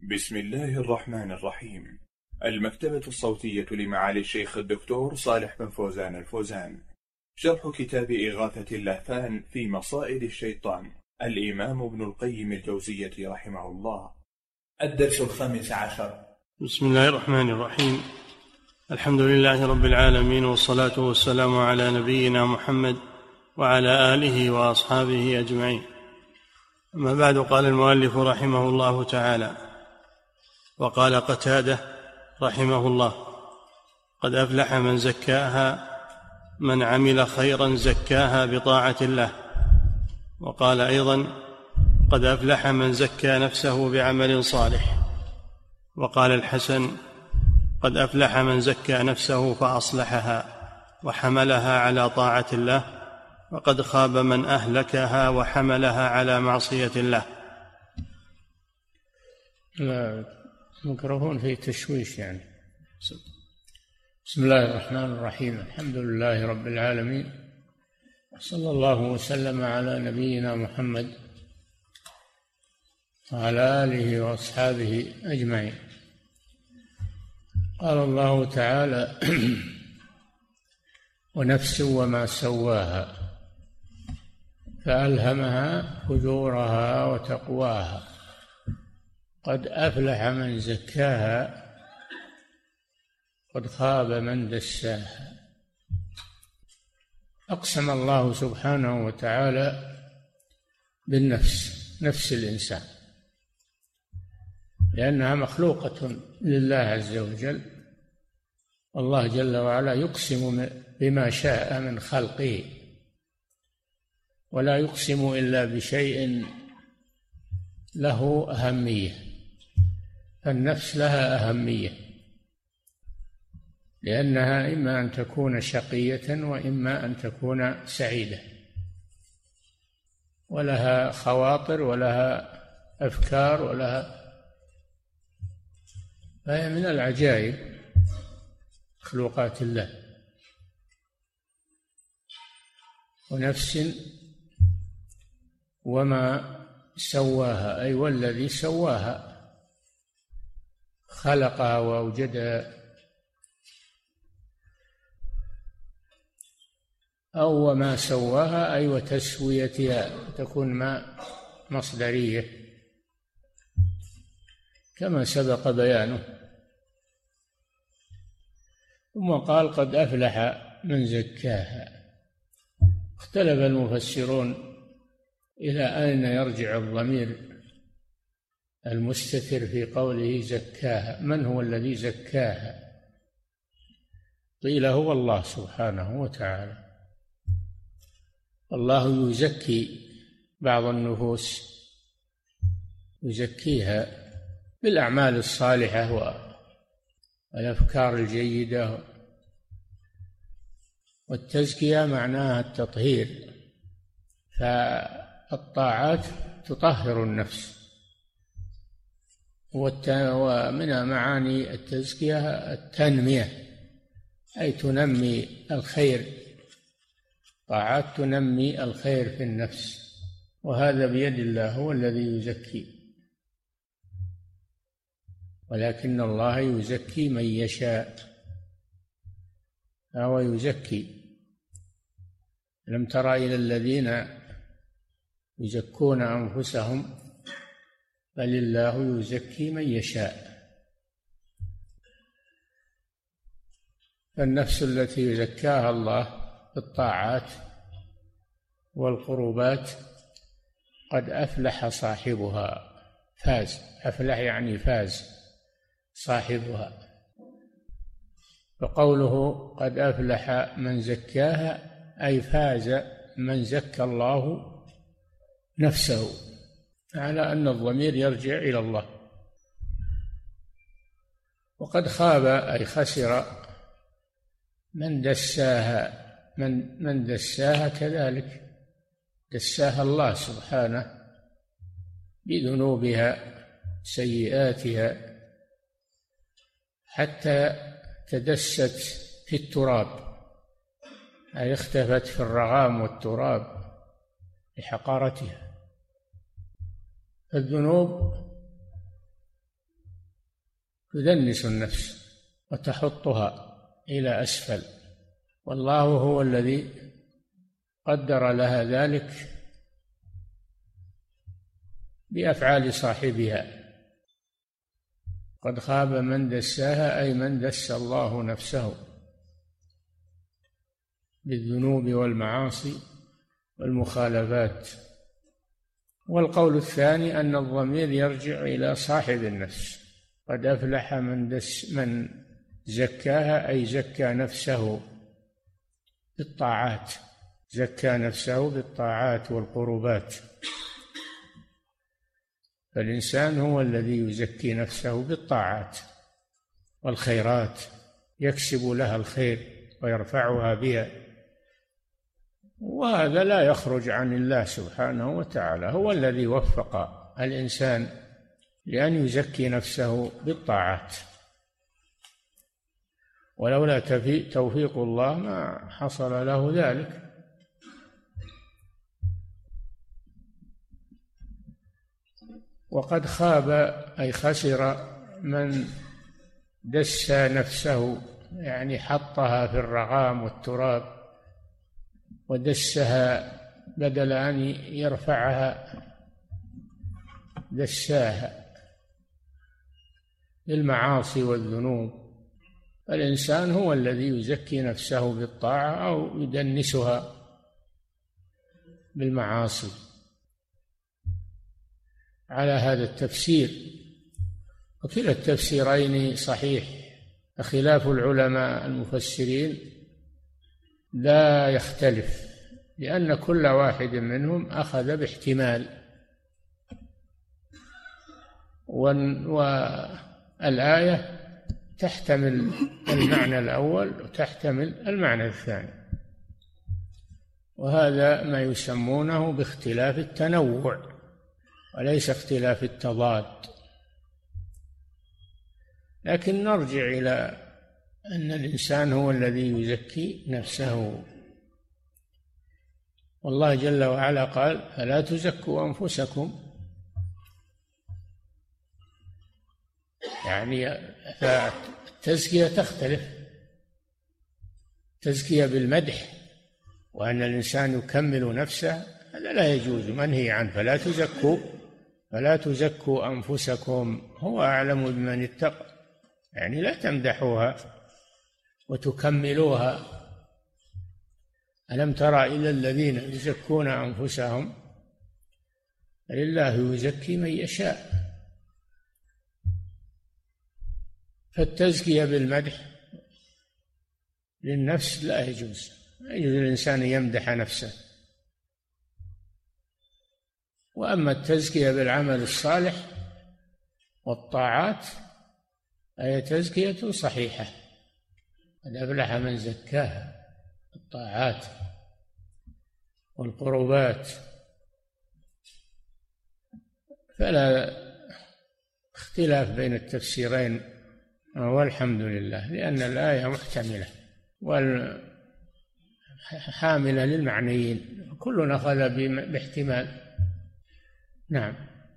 بسم الله الرحمن الرحيم. المكتبة الصوتية لمعالي الشيخ الدكتور صالح بن فوزان الفوزان. شرح كتاب إغاثة اللهفان في مصائد الشيطان، الإمام ابن القيم الجوزية رحمه الله. الدرس 15. بسم الله الرحمن الرحيم. الحمد لله رب العالمين، والصلاة والسلام على نبينا محمد وعلى آله وأصحابه أجمعين. أما بعد، قال المؤلف رحمه الله تعالى: وقال قتادة رحمه الله: قد أفلح من زكاها، من عمل خيرا زكاها بطاعة الله. وقال أيضا: قد أفلح من زكى نفسه بعمل صالح. وقال الحسن: قد أفلح من زكى نفسه فأصلحها وحملها على طاعة الله، وقد خاب من أهلكها وحملها على معصية الله. الميكروفون فيه تشويش يعني. بسم الله الرحمن الرحيم. الحمد لله رب العالمين، صلى الله وسلم على نبينا محمد وعلى آله وأصحابه أجمعين. قال الله تعالى: ونفس وما سواها فألهمها فجورها وتقواها، قد أفلح من زكاها، قد خاب من دساها. أقسم الله سبحانه وتعالى بالنفس، نفس الإنسان، لأنها مخلوقة لله عز وجل. الله جل وعلا يقسم بما شاء من خلقه، ولا يقسم إلا بشيء له أهمية، فالنفس لها أهمية، لأنها إما أن تكون شقية وإما أن تكون سعيدة، ولها خواطر ولها أفكار فهي من العجائب مخلوقات الله. ونفس وما سواها، أي والذي سواها، خلقها وأوجدها. أو وما سواها أي وتسويتها، تكون ما مصدرية كما سبق بيانه. ثم قال: قد أفلح من زكاها. اختلف المفسرون إلى أين يرجع الضمير المستتر في قوله زكاها، من هو الذي زكاها؟ قيل هو الله سبحانه وتعالى. الله يزكي بعض النفوس، يزكيها بالأعمال الصالحة والأفكار الجيدة. والتزكية معناها التطهير، فالطاعات تطهر النفس. ومن معاني التزكية التنمية، أي تنمي الخير، طاعات تنمي الخير في النفس، وهذا بيد الله، هو الذي يزكي، ولكن الله يزكي من يشاء، فهو يزكي. لم تر إلى الذين يزكون أنفسهم، بل الله يزكي من يشاء. فالنفس التي يزكاها الله بالطاعات والقربات قد أفلح صاحبها، فاز. أفلح يعني فاز صاحبها. فقوله قد أفلح من زكاها أي فاز من زكى الله نفسه، على أن الضمير يرجع إلى الله. وقد خاب أي خسر من دساها، من دساها كذلك دساها الله سبحانه بذنوبها سيئاتها، حتى تدست في التراب، أي اختفت في الرغام والتراب لحقارتها. الذنوب تدنس النفس وتحطها إلى أسفل، والله هو الذي قدر لها ذلك بأفعال صاحبها. قد خاب من دساها، أي من دس الله نفسه بالذنوب والمعاصي والمخالفات. والقول الثاني أن الضمير يرجع إلى صاحب النفس. قد أفلح من زكاها، أي زكى نفسه بالطاعات، زكى نفسه بالطاعات والقربات. فالإنسان هو الذي يزكي نفسه بالطاعات والخيرات، يكسب لها الخير ويرفعها بها، وهذا لا يخرج عن الله سبحانه وتعالى. هو الذي وفق الإنسان لأن يزكي نفسه بالطاعات، ولولا توفيق الله ما حصل له ذلك. وقد خاب أي خسر من دس نفسه، يعني حطها في الرغام والتراب ودسها بدل أن يرفعها دساها بالمعاصي والذنوب. الإنسان هو الذي يزكي نفسه بالطاعة أو يدنسها بالمعاصي. على هذا التفسير، وكلا التفسيرين صحيح. خلاف العلماء المفسرين لا يختلف، لأن كل واحد منهم أخذ باحتمال، والآية تحتمل المعنى الأول وتحتمل المعنى الثاني، وهذا ما يسمونه باختلاف التنوع وليس اختلاف التضاد. لكن نرجع إلى أن الإنسان هو الذي يزكي نفسه، والله جل وعلا قال: فلا تزكوا أنفسكم. يعني فالتزكية تختلف، تزكية بالمدح وأن الإنسان يكمل نفسه، هذا لا يجوز، منهي عنه. فلا تزكوا أنفسكم، هو أعلم بمن اتقى. يعني لا تمدحوها وتكملوها. ألم تر إلى الذين يزكون أنفسهم؟ لله يزكي من يشاء. فالتزكية بالمدح للنفس لا يجوز، لا يجوز الإنسان يمدح نفسه. وأما التزكية بالعمل الصالح والطاعات فهي تزكية صحيحة. قد أفلح من زكاها، الطاعات والقربات. فلا اختلاف بين التفسيرين، والحمد لله، لأن الآية محتملة وحاملة للمعنيين، كلنا أخذ باحتمال. نعم.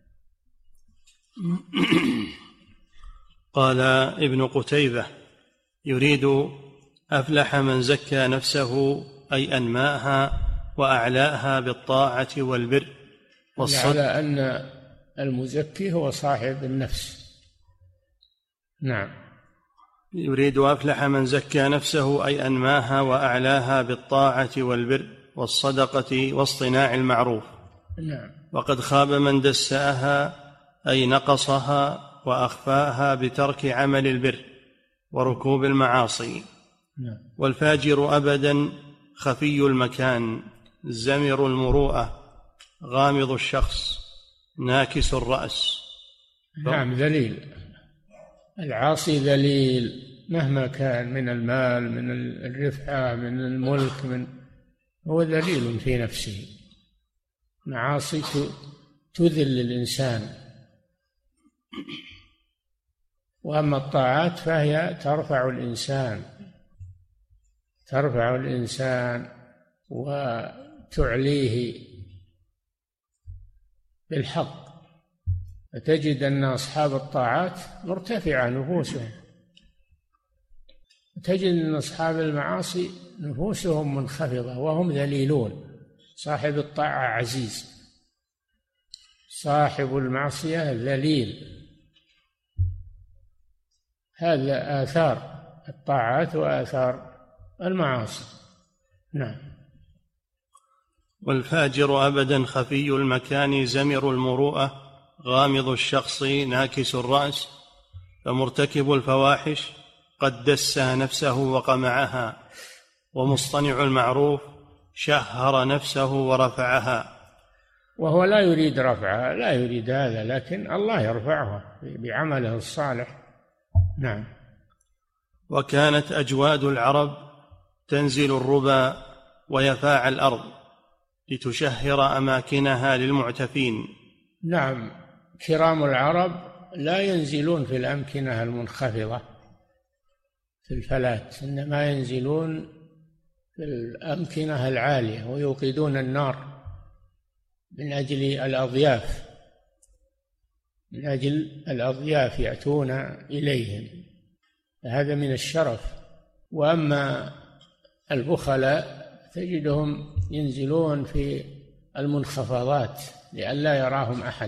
قال ابن قتيبة: يريد أفلح من زكى نفسه، أي أنماها وأعلاها بالطاعة والبر والصدق. على أن المزكي هو صاحب النفس. نعم. يريد أفلح من زكى نفسه، أي أنماها وأعلاها بالطاعة والبر والصدقة واصطناع المعروف. نعم. وقد خاب من دساها، أي نقصها وأخفاها بترك عمل البر وركوب المعاصي. نعم. والفاجر أبدا خفي المكان، زمر المروءة، غامض الشخص، ناكس الرأس. نعم، ذليل. العاصي ذليل مهما كان، من المال، من الرفعة، من الملك، هو ذليل في نفسه. معاصي تذل الإنسان. وأما الطاعات فهي ترفع الإنسان وتعليه بالحق. تجد أن أصحاب الطاعات مرتفعة نفوسهم، تجد أن أصحاب المعاصي نفوسهم منخفضة وهم ذليلون. صاحب الطاعة عزيز، صاحب المعصية ذليل. هذا آثار الطاعات وآثار المعاصي. نعم. والفاجر أبدا خفي المكان زمر المروءة غامض الشخص ناكس الرأس، فمرتكب الفواحش قد دسى نفسه وقمعها، ومصطنع المعروف شهر نفسه ورفعها. وهو لا يريد رفعها، لا يريد هذا، لكن الله يرفعها بعمله الصالح. نعم. وكانت أجواد العرب تنزل الربا ويفاع الأرض لتشهر أماكنها للمعتفين. نعم، كرام العرب لا ينزلون في الأمكنة المنخفضة في الفلات، إنما ينزلون في الأمكنة العالية ويوقدون النار من أجل الأضياف، من أجل الأضياف يأتون إليهم، هذا من الشرف. وأما البخلاء تجدهم ينزلون في المنخفضات لئلا يراهم أحد.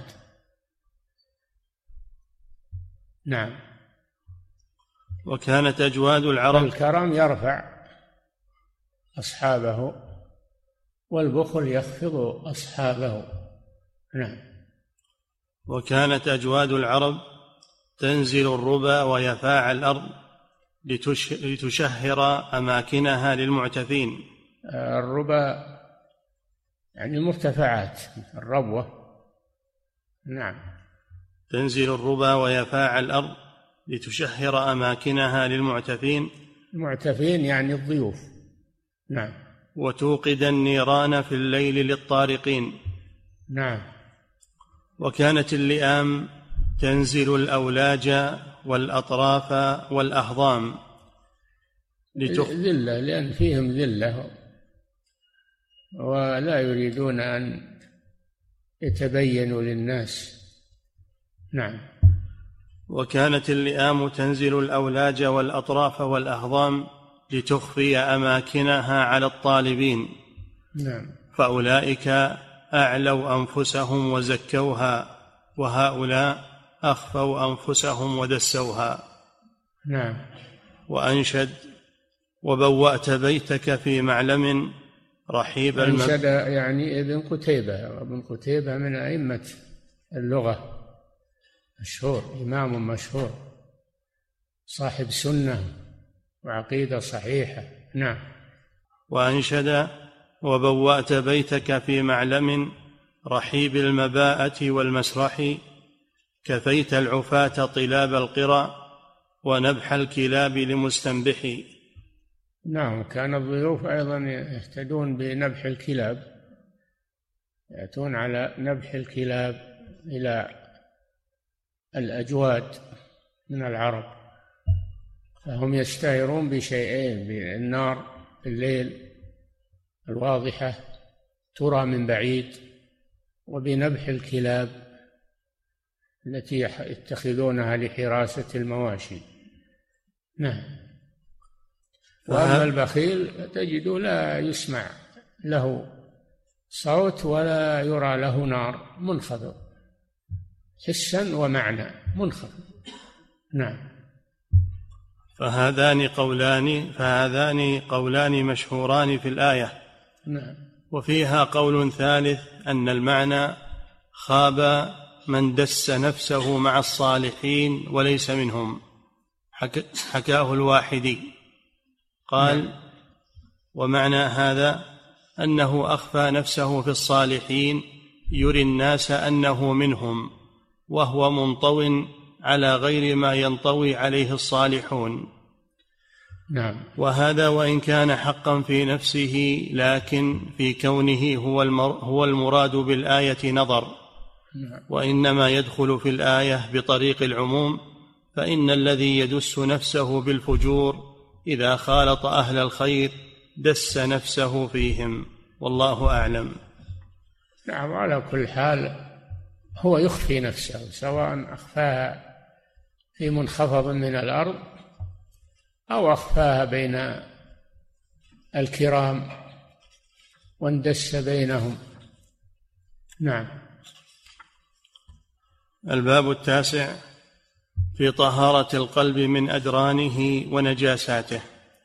نعم. وكانت أجواد العرب، الكرم يرفع أصحابه والبخل يخفض أصحابه. نعم. وكانت أجواد العرب تنزل الربا ويفاع الأرض لتشهر أماكنها للمعتفين. الربا يعني المرتفعات، الربوة. نعم. تنزل الربا ويفاع الأرض لتشهر أماكنها للمعتفين. المعتفين يعني الضيوف. نعم. وتوقد النيران في الليل للطارقين. نعم. وكانت اللئام تنزل الأولاج والأطراف والأهضام ذلة، لأن فيهم ذلة ولا يريدون أن يتبينوا للناس. نعم. وكانت اللئام تنزل الأولاج والأطراف والأهضام لتخفي أماكنها على الطالبين. نعم. فأولئك أعلوا أنفسهم وزكوها، وهؤلاء أخفوا أنفسهم ودسوها. نعم. وأنشد: وبوأت بيتك في معلم رحيب أنشد يعني ابن قتيبة، وابن قتيبة من أئمة اللغة، مشهور، إمام مشهور، صاحب سنة وعقيدة صحيحة. نعم. وأنشد: وبوأت بيتك في معلم رحيب المباءة والمسرح، كفيت العفاة طلاب القرى ونبح الكلاب لمستنبح. نعم. كان الضيوف أيضا يهتدون بنبح الكلاب، يأتون على نبح الكلاب إلى الأجواد من العرب، فهم يشتهرون بشيئين: بالنار في الليل الواضحة ترى من بعيد، وبنبح الكلاب التي يتخذونها لحراسة المواشي. نعم. وأما البخيل تجد لا يسمع له صوت ولا يرى له نار، منخفض حسا ومعنى، منخفض. نعم. فهذان قولان مشهوران في الآية. نعم. وفيها قول ثالث أن المعنى: خاب من دس نفسه مع الصالحين وليس منهم. حكاه الواحدي قال: ومعنى هذا أنه أخفى نفسه في الصالحين يري الناس أنه منهم، وهو منطو على غير ما ينطوي عليه الصالحون. نعم. وهذا وإن كان حقا في نفسه، لكن في كونه هو المراد بالآية نظر. وإنما يدخل في الآية بطريق العموم، فإن الذي يدس نفسه بالفجور إذا خالط أهل الخير دس نفسه فيهم، والله أعلم. نعم. على كل حال هو يخفي نفسه، سواء أخفاها في منخفض من الأرض أو أخفاها بين الكرام واندس بينهم. نعم. الباب 9 في طهارة القلب من أدرانه ونجاساته.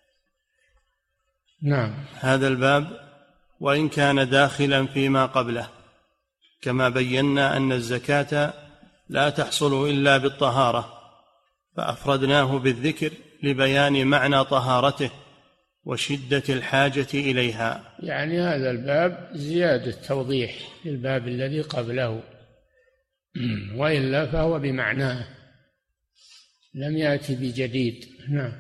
نعم. هذا الباب وإن كان داخلا فيما قبله، كما بينا أن الزكاة لا تحصل إلا بالطهارة، فأفردناه بالذكر لبيان معنى طهارته وشدة الحاجة إليها. يعني هذا الباب زيادة توضيح للباب الذي قبله، وإلا فهو بمعناه، لم يأتي بجديد. نعم.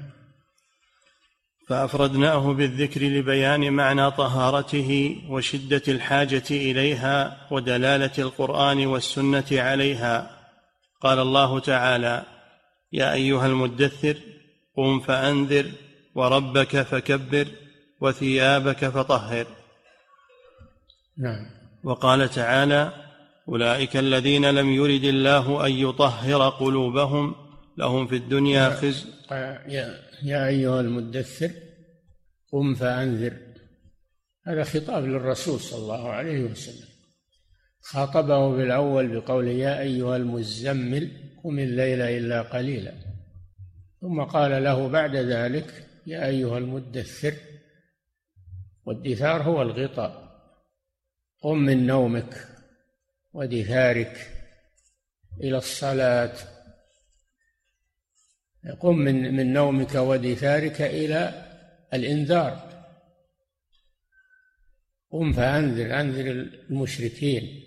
فأفردناه بالذكر لبيان معنى طهارته وشدة الحاجة إليها ودلالة القرآن والسنة عليها. قال الله تعالى: يا أيها المدثر قم فأنذر وربك فكبر وثيابك فطهر. نعم. وقال تعالى: أولئك الذين لم يرد الله أن يطهر قلوبهم لهم في الدنيا خزي. يا أيها المدثر قم فأنذر، هذا خطاب للرسول صلى الله عليه وسلم، خاطبه بالأول بقوله يا أيها المزمل قم الليل إلا قليلا، ثم قال له بعد ذلك يا أيها المدثر، والدثار هو الغطاء، قم من نومك ودثارك إلى الصلاة، قم من نومك ودثارك إلى الإنذار، قم فأنذر، أنذر المشركين.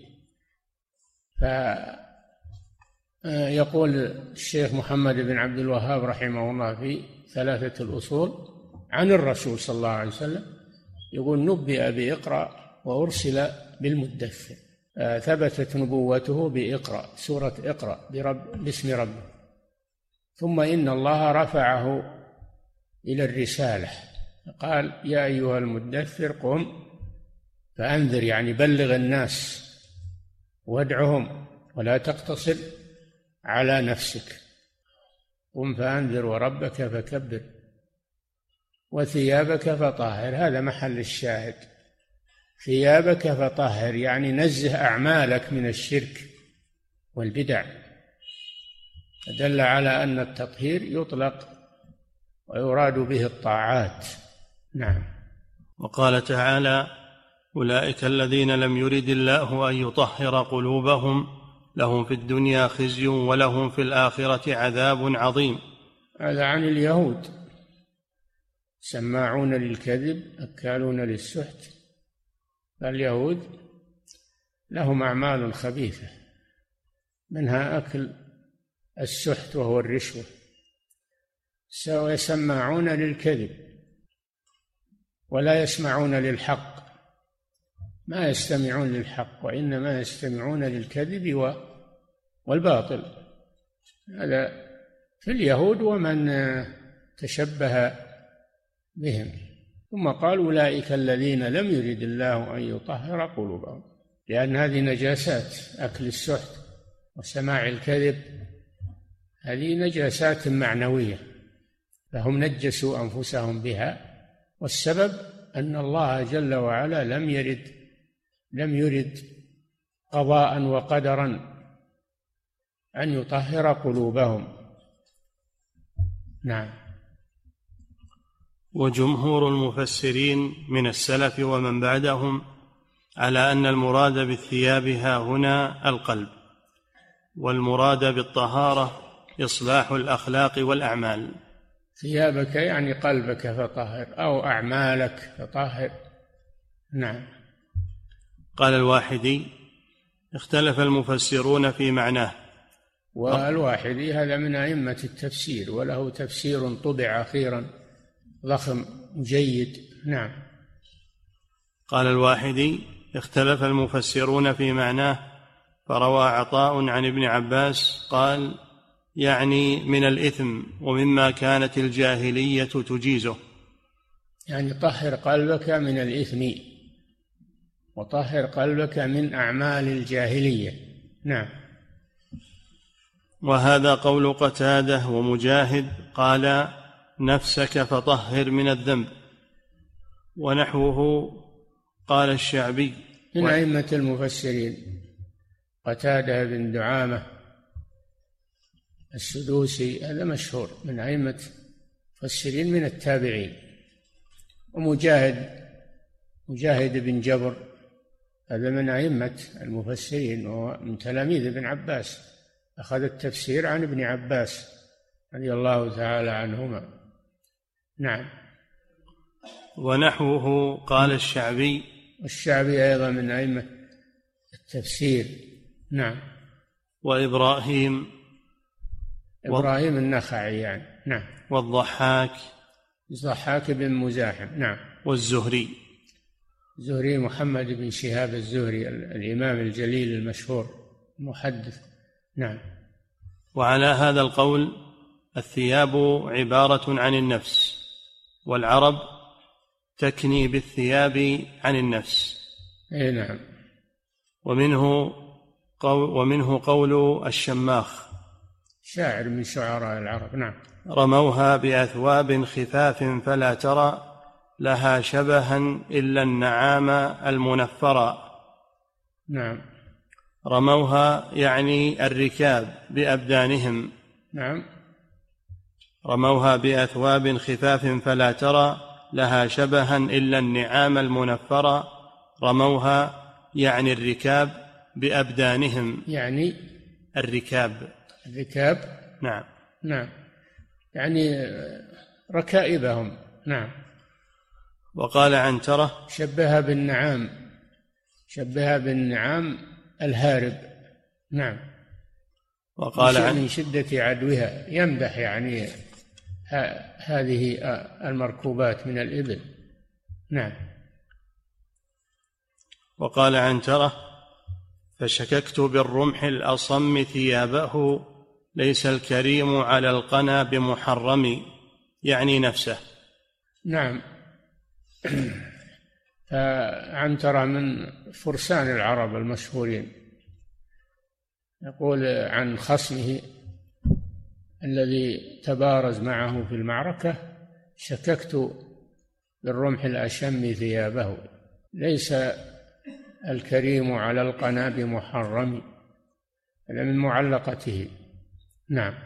فيقول الشيخ محمد بن عبد الوهاب رحمه الله في ثلاثة الأصول عن الرسول صلى الله عليه وسلم، يقول نبئ بإقرأ وأرسل بالمدثر، ثبتت نبوته بإقرأ، سورة إقرأ باسم ربه، ثم إن الله رفعه إلى الرسالة، قال يا أيها المدثر قم فأنذر، يعني بلغ الناس وادعهم ولا تقتصر على نفسك، قم فأنذر وربك فكبر وثيابك فطهر، هذا محل الشاهد، ثيابك فطهر يعني نزه أعمالك من الشرك والبدع، دل على أن التطهير يطلق ويراد به الطاعات. نعم. وقال تعالى: أولئك الذين لم يرد الله أن يطهر قلوبهم لهم في الدنيا خزي ولهم في الآخرة عذاب عظيم. هذا عن اليهود، سماعون للكذب أكالون للسحت، فاليهود لهم أعمال خبيثة، منها أكل السحت وهو الرشوة، يسمعون للكذب ولا يسمعون للحق، ما يستمعون للحق وإنما يستمعون للكذب والباطل، هذا في اليهود ومن تشبه بهم. ثم قال أولئك الذين لم يرد الله أن يطهر قلوبهم، لأن هذه نجاسات، أكل السحت وسماع الكذب هذه نجاسات معنوية، فهم نجسوا أنفسهم بها، والسبب أن الله جل وعلا لم يرد قضاء وقدرا أن يطهر قلوبهم. نعم. وجمهور المفسرين من السلف ومن بعدهم على أن المراد بالثياب ها هنا القلب، والمراد بالطهارة إصلاح الأخلاق والأعمال. ثيابك يعني قلبك فطهر، أو أعمالك فطهر. نعم. قال الواحدي: اختلف المفسرون في معناه. والواحدي هذا من أئمة التفسير، وله تفسير طبع أخيرا ضخم جيد. نعم. قال الواحدي: اختلف المفسرون في معناه، فروى عطاء عن ابن عباس قال: يعني من الإثم ومما كانت الجاهلية تجيزه، يعني طهر قلبك من الإثم وطهر قلبك من أعمال الجاهلية نعم. وهذا قول قتادة ومجاهد قال نفسك فطهر من الذنب، ونحوه قال الشعبي. من أئمة المفسرين قتادة بن دعامة السدوسي هذا مشهور من أئمة المفسرين من التابعين. ومجاهد بن جبر هذا من أئمة المفسرين ومن تلاميذ ابن عباس، أخذ التفسير عن ابن عباس رضي الله تعالى عنهما. نعم. ونحوه قال الشعبي. والشعبي أيضا من أئمة التفسير. نعم. وإبراهيم النخعي يعني. نعم. والضحاك بن مزاحم. نعم. والزهري محمد بن شهاب الزهري الإمام الجليل المشهور المحدث. نعم. وعلى هذا القول الثياب عبارة عن النفس، والعرب تكني بالثياب عن النفس. أي نعم. ومنه قول الشماخ شاعر من شعراء العرب. نعم. رموها بأثواب خفاف فلا ترى لها شبها إلا النعام المنفرا. نعم. رموها يعني الركاب بأبدانهم. نعم. رموها بأثواب خفاف فلا ترى لها شبها إلا النعام المنفرا. رموها يعني الركاب بأبدانهم، يعني الركاب. نعم. يعني ركائبهم. نعم. وقال عنترة شبهها بالنعام الهارب. نعم. وقال من شدة عدوها، يمدح يعني هذه المركوبات من الإبل. نعم. وقال عنترة فشككت بالرمح الأصم ثيابه ليس الكريم على القنا بمحرم، يعني نفسه. نعم. فعنترة من فرسان العرب المشهورين، يقول عن خصمه الذي تبارز معه في المعركة شككت بالرمح الأشم ثيابه ليس الكريم على القنا بمحرم، هذا من معلقته. نعم.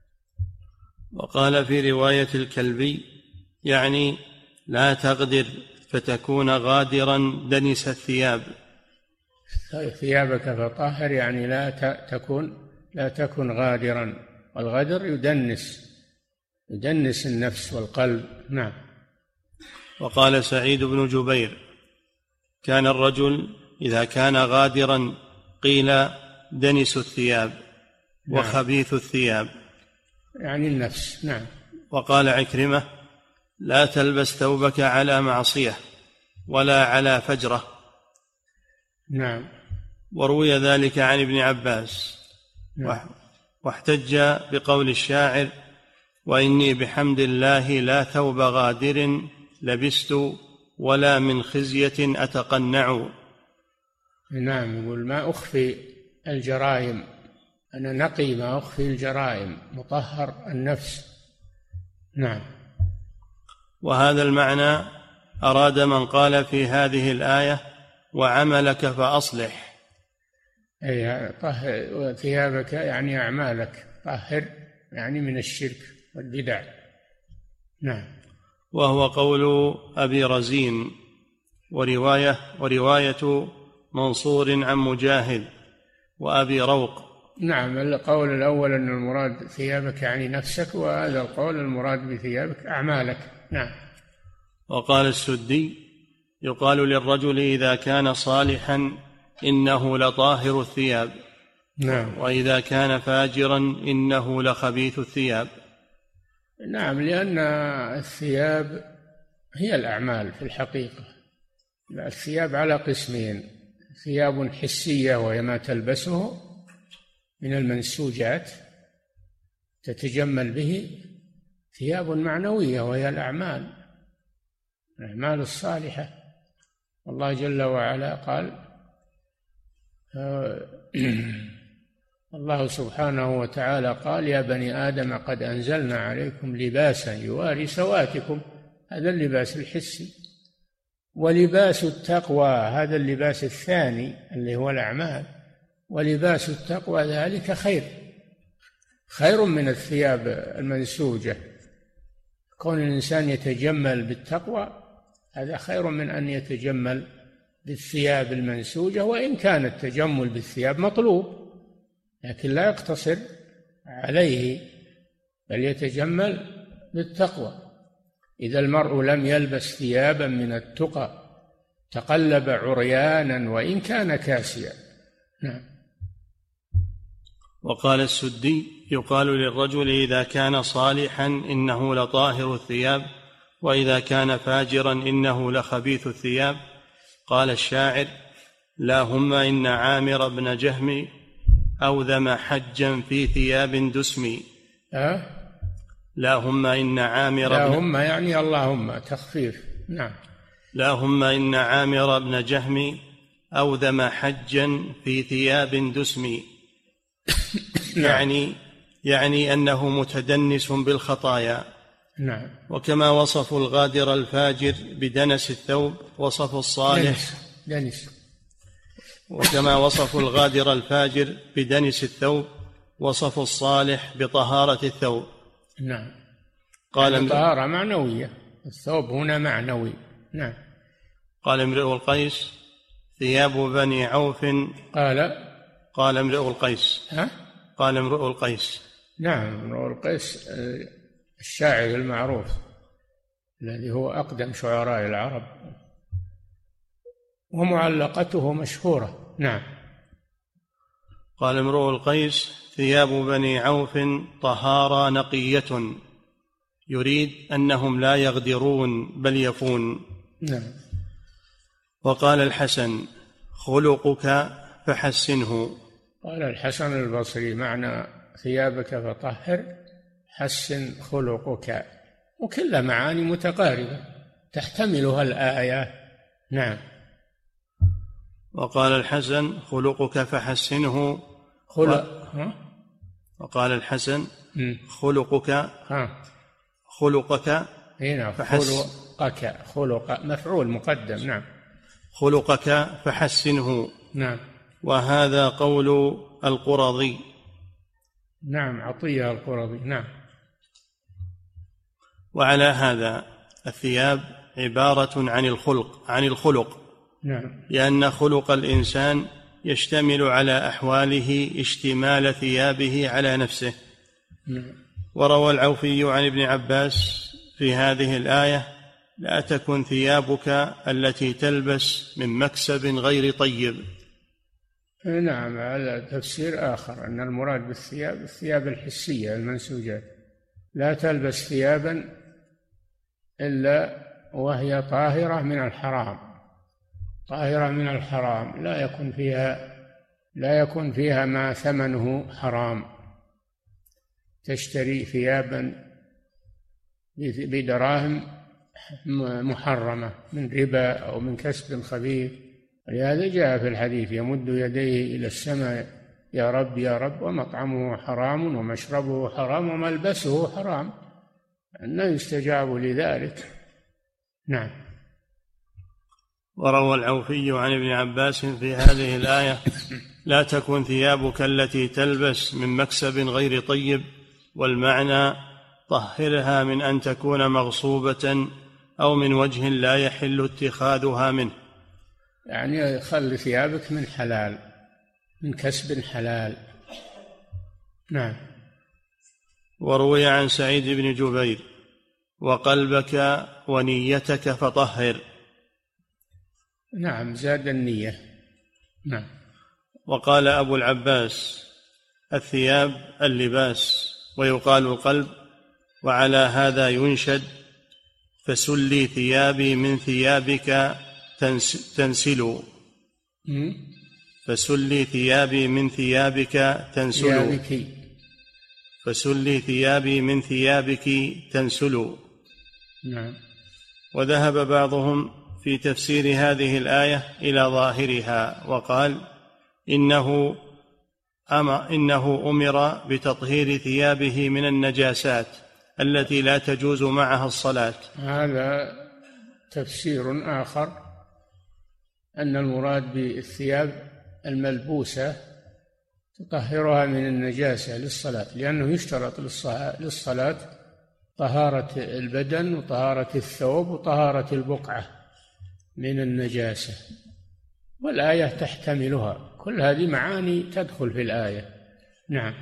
وقال في رواية الكلبي يعني لا تغدر فتكون غادرا دنس الثياب. ثيابك فطهر يعني لا تكن غادرا، والغدر يدنس النفس والقلب. نعم. وقال سعيد بن جبير كان الرجل إذا كان غادرا قيل دنس الثياب. نعم. وخبيث الثياب يعني النفس. نعم. وقال عكرمة لا تلبس ثوبك على معصية ولا على فجرة. نعم. وروي ذلك عن ابن عباس. نعم. واحتج بقول الشاعر وإني بحمد الله لا ثوب غادر لبست ولا من خزية أتقنع. نعم. يقول ما أخفي الجرائم، أنا نقي ما أخفي الجرائم، مطهر النفس. نعم. وهذا المعنى أراد من قال في هذه الآية وعملك فأصلح. أي طهر ثيابك يعني أعمالك، طهر يعني من الشرك والبدع. نعم. وهو قول أبي رزين ورواية منصور عن مجاهد وأبي روق. نعم. القول الأول أن المراد ثيابك يعني نفسك، وهذا القول المراد بثيابك أعمالك. نعم. وقال السدي يقال للرجل إذا كان صالحا إنه لطاهر الثياب. نعم. وإذا كان فاجرا إنه لخبيث الثياب. نعم. لأن الثياب هي الأعمال في الحقيقة. الثياب على قسمين: ثياب حسية وهي ما تلبسه من المنسوجات تتجمل به، ثياب معنوية وهي الأعمال الصالحة. الله جل وعلا قال الله سبحانه وتعالى قال: يا بني آدم قد أنزلنا عليكم لباسا يواري سواتكم، هذا اللباس الحسي. ولباس التقوى هذا اللباس الثاني اللي هو الأعمال، ولباس التقوى ذلك خير من الثياب المنسوجة. كون الإنسان يتجمل بالتقوى هذا خير من أن يتجمل بالثياب المنسوجة، وإن كان التجمل بالثياب مطلوب لكن لا يقتصر عليه، بل يتجمل بالتقوى. إذا المرء لم يلبس ثيابا من التقى تقلب عريانا وإن كان كاسيا. نعم. وقال السدي: يقال للرجل إذا كان صالحا إنه لطاهر الثياب، وإذا كان فاجرا إنه لخبيث الثياب. قال الشاعر: اللهم إن عامر بن جهم أوذم حجا في ثياب دسم. اللهم إن عامر اللهم يعني اللهم تخفيف. نعم. اللهم إن عامر بن جهم أوذم حجا في ثياب دسم. يعني أنه متدنس بالخطايا. نعم. وكما وصفوا الغادر الفاجر بدنس الثوب وصفوا الصالح وكما وصفوا الغادر الفاجر بدنس الثوب وصفوا الصالح بطهارة الثوب. نعم. قال طهارة معنوية، الثوب هنا معنوي. نعم. قال امرؤ القيس: ثياب بني عوف. قال امرؤ القيس. قال امرؤ القيس. نعم. امرؤ القيس الشاعر المعروف الذي هو أقدم شعراء العرب، ومعلقته مشهورة. نعم. قال امرؤ القيس: ثياب بني عوف طهارى نقية، يريد أنهم لا يغدرون بل يفون. نعم. وقال الحسن: خلقك فحسنه. قال الحسن البصري: معنى ثيابك فطهر، حسن خلقك. وكل معاني متقاربة تحتملها الآية. نعم. وقال الحسن: خلقك فحسنه. وقال الحسن: خلقك هنا خلق مفعول مقدم. نعم. خلقك فحسنه. نعم. وهذا قول القرظي. نعم. عطية القرظي. نعم. وعلى هذا الثياب عبارة عن الخلق. نعم. لأن خلق الإنسان يشتمل على أحواله اشتمال ثيابه على نفسه. نعم. وروى العوفي عن ابن عباس في هذه الآية: لا تكن ثيابك التي تلبس من مكسب غير طيب. نعم. على تفسير آخر أن المراد بالثياب الثياب الحسية المنسوجات، لا تلبس ثيابا إلا وهي طاهرة من الحرام، طاهرة من الحرام، لا يكون فيها ما ثمنه حرام. تشتري ثيابا بدراهم محرمة من ربا أو من كسب خبيث. ولهذا جاء في الحديث: يمد يديه إلى السماء يا رب يا رب، ومطعمه حرام ومشربه حرام وملبسه حرام، أنه يستجاب لذلك. نعم. وروى العوفي عن ابن عباس في هذه الآية: لا تكن ثيابك التي تلبس من مكسب غير طيب، والمعنى طهرها من أن تكون مغصوبة أو من وجه لا يحل اتخاذها منه. يعني خل ثيابك من حلال، من كسب حلال. نعم. وروي عن سعيد بن جبير: وقلبك ونيتك فطهر. نعم. زاد النية. نعم. وقال أبو العباس: الثياب اللباس، ويقال القلب. وعلى هذا ينشد: فسلي ثيابي من ثيابك تنسل. فسلي ثيابي من ثيابك تنسل. فسلي ثيابي من ثيابك تنسل. نعم. وذهب بعضهم في تفسير هذه الآية إلى ظاهرها وقال: إنه إنه أمر بتطهير ثيابه من النجاسات التي لا تجوز معها الصلاة. هذا تفسير آخر، أن المراد بالثياب الملبوسة تطهرها من النجاسة للصلاة، لأنه يشترط للصلاة طهارة البدن وطهارة الثوب وطهارة البقعة من النجاسة، والآية تحتملها، كل هذه معاني تدخل في الآية. نعم.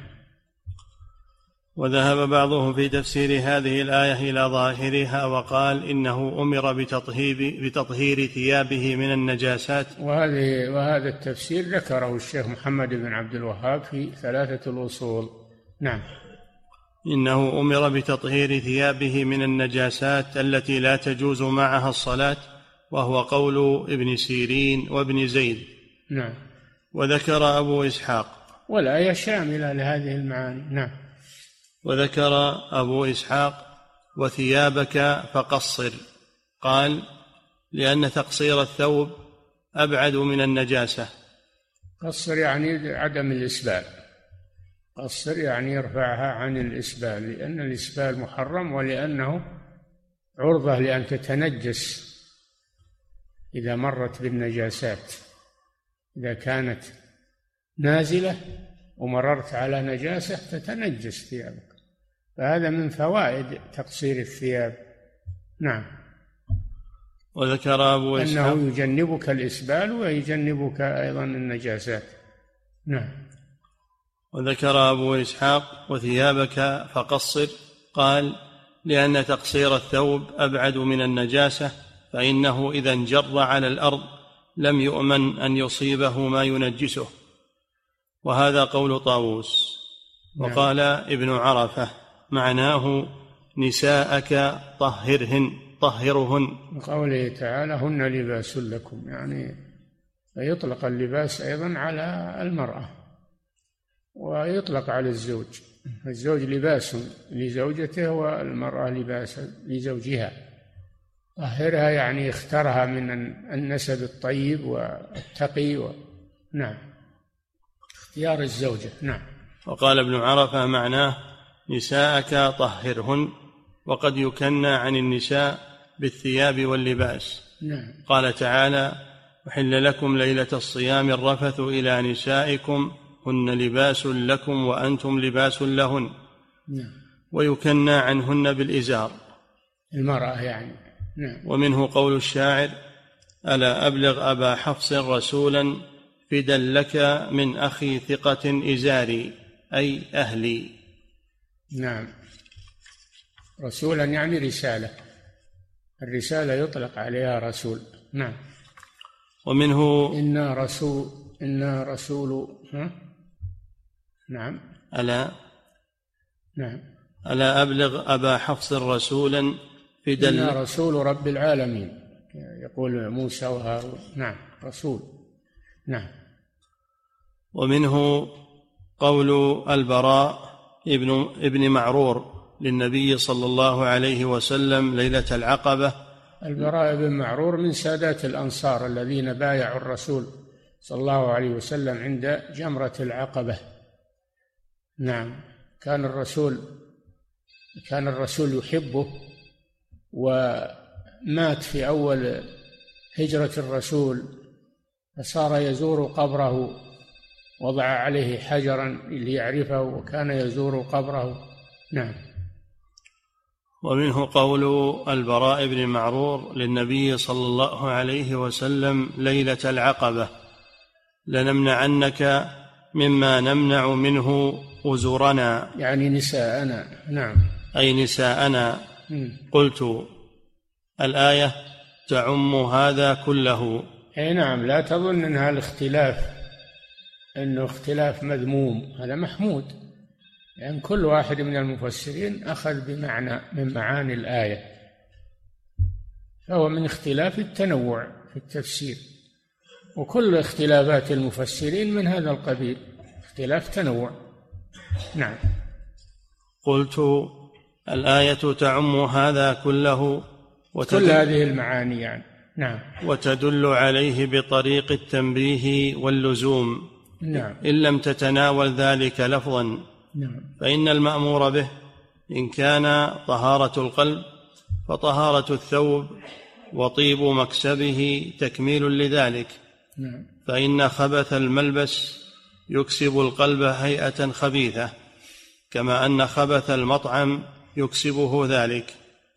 وذهب بعضهم في تفسير هذه الآية إلى ظاهرها وقال إنه أمر بتطهير ثيابه من النجاسات. وهذا التفسير ذكره الشيخ محمد بن عبد الوهاب في 3 الأصول. نعم. إنه أمر بتطهير ثيابه من النجاسات التي لا تجوز معها الصلاة، وهو قول ابن سيرين وابن زيد. نعم. وذكر أبو إسحاق، والآية شاملة لهذه المعاني. نعم. وذكر أبو إسحاق وثيابك فقصر، قال لأن تقصير الثوب أبعد من النجاسة. قصر يعني عدم الإسبال، قصر يعني يرفعها عن الإسبال، لأن الإسبال محرم، ولأنه عرضة لأن تتنجس إذا مرت بالنجاسات. إذا كانت نازلة ومررت على نجاسة تتنجس ثيابك، فهذا من فوائد تقصير الثياب. نعم. وذكر أبو إسحاق أنه يجنبك الإسبال ويجنبك أيضا النجاسات. نعم. وذكر أبو إسحاق وثيابك فقصر، قال لأن تقصير الثوب أبعد من النجاسة، فإنه إذا انجر على الأرض لم يؤمن أن يصيبه ما ينجسه. وهذا قول طاووس. وقال ابن عرفة معناه نساءك طهرهن. وقوله تعالى هن لباس لكم، يعني فيطلق اللباس أيضا على المرأة ويطلق على الزوج. الزوج لباس لزوجته والمرأة لباس لزوجها. طهرها يعني اختارها من النسب الطيب والتقي نعم، اختيار الزوجة. نعم. وقال ابن عرفة معناه نساءك طهرهن، وقد يكنى عن النساء بالثياب واللباس. نعم. قال تعالى أحل لكم ليلة الصيام الرفث إلى نسائكم هن لباس لكم وأنتم لباس لهن. نعم. ويكنى عنهن بالإزار، المرأة يعني. نعم. ومنه قول الشاعر ألا أبلغ أبا حفص رسولا فدا لك من أخي ثقة إزاري، أي أهلي. نعم. رسولا يعني رسالة، الرسالة يطلق عليها رسول. نعم. ومنه إنا رسول نعم. ألا أبلغ أبا حفص رسولا فدا إنا رسول رب العالمين، يقول موسى وهارون. نعم. رسول. نعم. ومنه قول البراء ابن معرور للنبي صلى الله عليه وسلم ليلة العقبة. البراء بن معرور من سادات الأنصار الذين بايعوا الرسول صلى الله عليه وسلم عند جمرة العقبة. نعم. كان الرسول يحبه، ومات في أول هجرة الرسول، فصار يزور قبره، وضع عليه حجرا ليعرفه وكان يزور قبره. نعم. ومنه قول البراء بن معرور للنبي صلى الله عليه وسلم ليلة العقبة لنمنعنك مما نمنع منه أزورنا، يعني نساءنا. نعم. أي نساءنا. قلت الآية تعم هذا كله. أي نعم. لا تظن أنها أنه اختلاف مذموم، هذا محمود، لأن يعني كل واحد من المفسرين أخذ بمعنى من معاني الآية، فهو من اختلاف التنوع في التفسير، وكل اختلافات المفسرين من هذا القبيل، اختلاف تنوع. نعم. قلت الآية تعم هذا كله كل هذه المعاني، يعني. نعم. وتدل عليه بطريق التنبيه واللزوم، نعم. إن لم تتناول ذلك لفظا. نعم. فإن المأمور به إن كان طهارة القلب فطهارة الثوب وطيب مكسبه تكميل لذلك. نعم. فإن خبث الملبس يكسب القلب هيئة خبيثة، كما أن خبث المطعم يكسبه ذلك.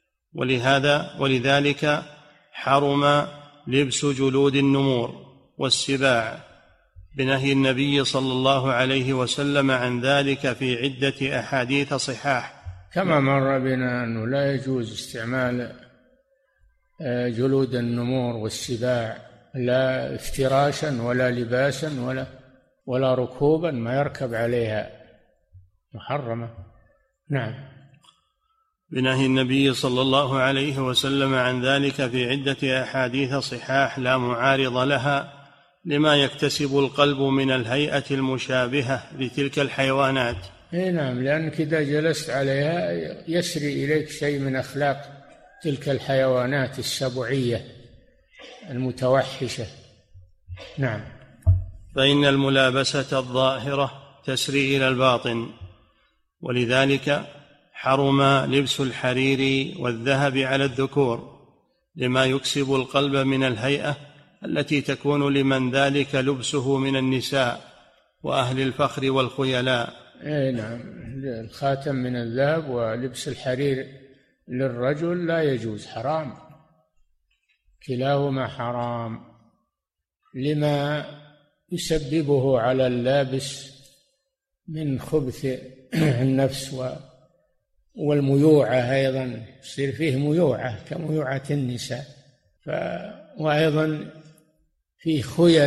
ولذلك حرم لبس جلود النمور والسباع بنهي النبي صلى الله عليه وسلم عن ذلك في عدة أحاديث صحاح، كما مر بنا أنه لا يجوز استعمال جلود النمور والسباع لا افتراشا ولا لباسا ولا ركوبا ما يركب عليها، محرمة. نعم. بنهي النبي صلى الله عليه وسلم عن ذلك في عدة أحاديث صحاح لا معارض لها، لما يكتسب القلب من الهيئة المشابهة لتلك الحيوانات. نعم، لأنك إذا جلست عليها يسري إليك شيء من أخلاق تلك الحيوانات السبعية المتوحشة. نعم. فإن الملابسة الظاهرة تسري إلى الباطن، ولذلك حرم لبس الحرير والذهب على الذكور، لما يكسب القلب من الهيئة التي تكون لمن ذلك لبسه من النساء وأهل الفخر والخيلاء. نعم، الخاتم من الذهب ولبس الحرير للرجل لا يجوز، حرام، كلاهما حرام، لما يسببه على اللابس من خبث النفس والميوعة، أيضا يصير فيه ميوعة كميوعة النساء، وأيضا فيه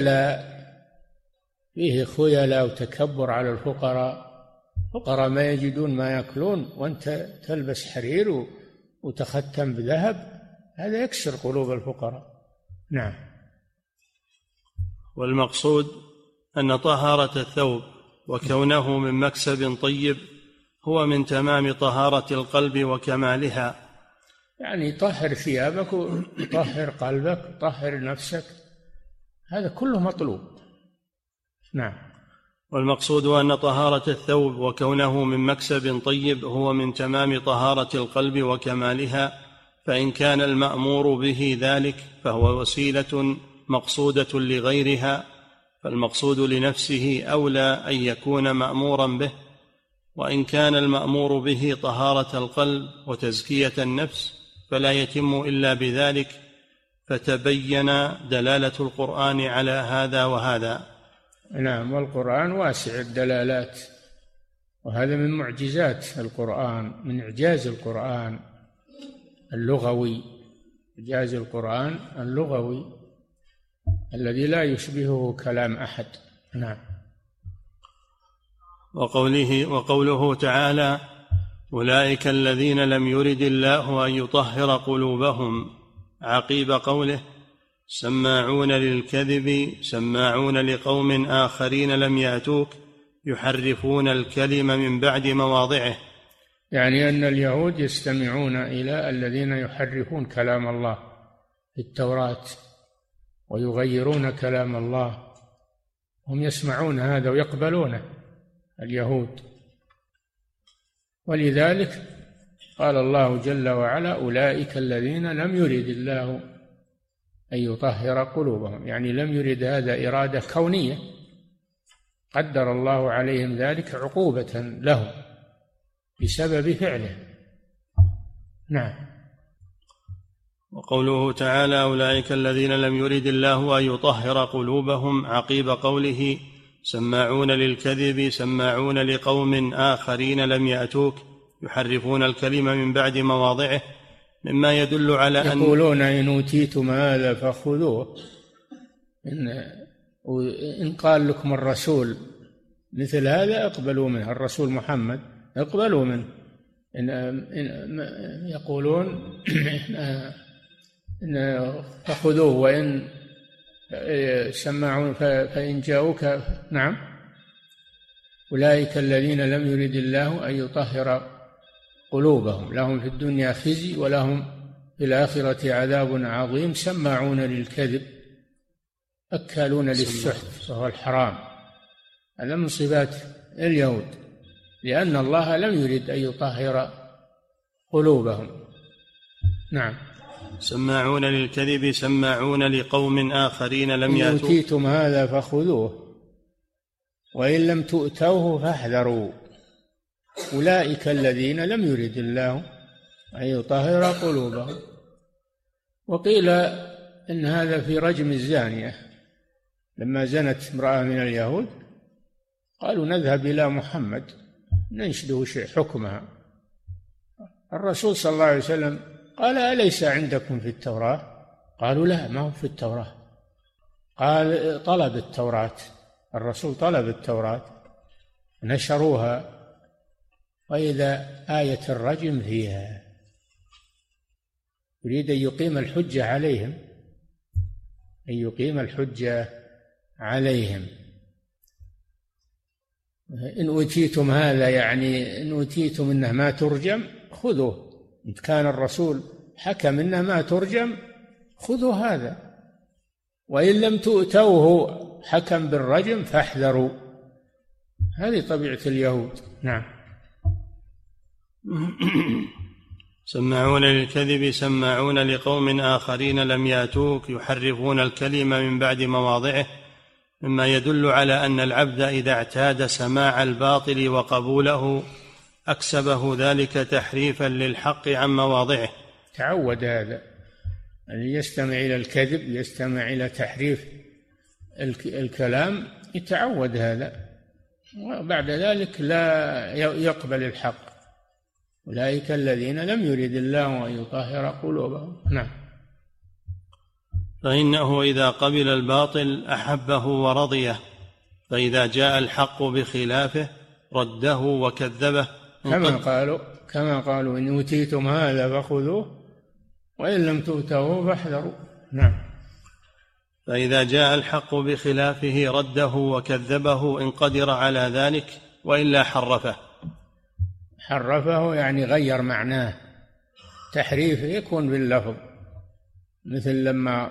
خيلاء وتكبر على الفقراء ما يجدون ما يأكلون، وأنت تلبس حرير وتختم بذهب، هذا يكسر قلوب الفقراء. نعم. والمقصود أن طهارة الثوب وكونه من مكسب طيب هو من تمام طهارة القلب وكمالها، يعني طهر ثيابك وطهر قلبك، طهر نفسك، هذا كله مطلوب. نعم. والمقصود أن طهارة الثوب وكونه من مكسب طيب هو من تمام طهارة القلب وكمالها، فإن كان المأمور به ذلك فهو وسيلة مقصودة لغيرها، فالمقصود لنفسه أولى أن يكون مأمورا به. وإن كان المأمور به طهارة القلب وتزكية النفس فلا يتم إلا بذلك، فتبين دلالة القرآن على هذا وهذا. نعم، والقرآن واسع الدلالات، وهذا من معجزات القرآن، من إعجاز القرآن اللغوي، إعجاز القرآن اللغوي الذي لا يشبهه كلام أحد. نعم. وقوله تعالى: أولئك الذين لم يرد الله أن يطهر قلوبهم، عقيب قوله: سماعون للكذب سماعون لقوم آخرين لم يأتوك يحرفون الكلم من بعد مواضعه، يعني أن اليهود يستمعون إلى الذين يحرفون كلام الله في التوراة ويغيرون كلام الله، هم يسمعون هذا ويقبلونه اليهود. ولذلك قال الله جل وعلا: أولئك الذين لم يرد الله أن يطهر قلوبهم، يعني لم يرد هذا إرادة كونية، قدر الله عليهم ذلك عقوبة لهم بسبب فعله. نعم. وقوله تعالى: أولئك الذين لم يرد الله أن يطهر قلوبهم، عقيب قوله: سماعون للكذب سماعون لقوم آخرين لم يأتوك يحرفون الكلم من بعد مواضعه، مما يدل على أن يقولون إن أوتيتم هذا فخذوه، إن قال لكم الرسول مثل هذا اقبلوا منه، الرسول محمد اقبلوا منه، إن يقولون إن فخذوه، وإن سمعون فإن جاءوك. نعم. أولئك الذين لم يرد الله أن يطهر قلوبهم لهم في الدنيا خزي ولهم في الآخرة عذاب عظيم، سماعون للكذب أكالون للسحت وهو الحرام. هذا من صفات اليهود، لأن الله لم يرد أن يطهر قلوبهم. نعم. سماعون للكذب سماعون لقوم آخرين لم يأتوا. إن أوتيتم هذا فخذوه وإن لم تؤتوه فاحذروا أولئك الذين لم يرد الله أن يطهر قلوبهم. وقيل إن هذا في رجم الزانية، لما زنت امرأة من اليهود قالوا نذهب إلى محمد ننشده حكمها. الرسول صلى الله عليه وسلم قال أليس عندكم في التوراة؟ قالوا لا، ما هو في التوراة. قال طلب التوراة، الرسول طلب التوراة نشروها، وإذا آية الرجم فيها، يريد أن يقيم الحجة عليهم، أن يقيم الحجة عليهم. إن أوتيتم هذا يعني إن أوتيتم إنه ما ترجم خذوه، إن كان الرسول حكم إنه ما ترجم خذوا هذا، وإن لم تؤتوه حكم بالرجم فاحذروا. هذه طبيعة اليهود. نعم. سماعون للكذب سماعون لقوم آخرين لم يأتوك يحرفون الكلمة من بعد مواضعه، مما يدل على أن العبد إذا اعتاد سماع الباطل وقبوله أكسبه ذلك تحريفا للحق عن مواضعه. تعود هذا الذي يستمع إلى الكذب، يستمع إلى تحريف الكلام، يتعود هذا، وبعد ذلك لا يقبل الحق. أولئك الذين لم يرد الله أن يطهر قلوبهم. نعم. فإنه إذا قبل الباطل أحبه ورضيه، فإذا جاء الحق بخلافه رده وكذبه. كما قالوا إن أوتيتم هذا فخذوه وإن لم تؤتوه فاحذروا. نعم. فإذا جاء الحق بخلافه رده وكذبه إن قدر على ذلك، وإلا حرفه. حرفه يعني غير معناه، تحريف يكون باللفظ، مثل لما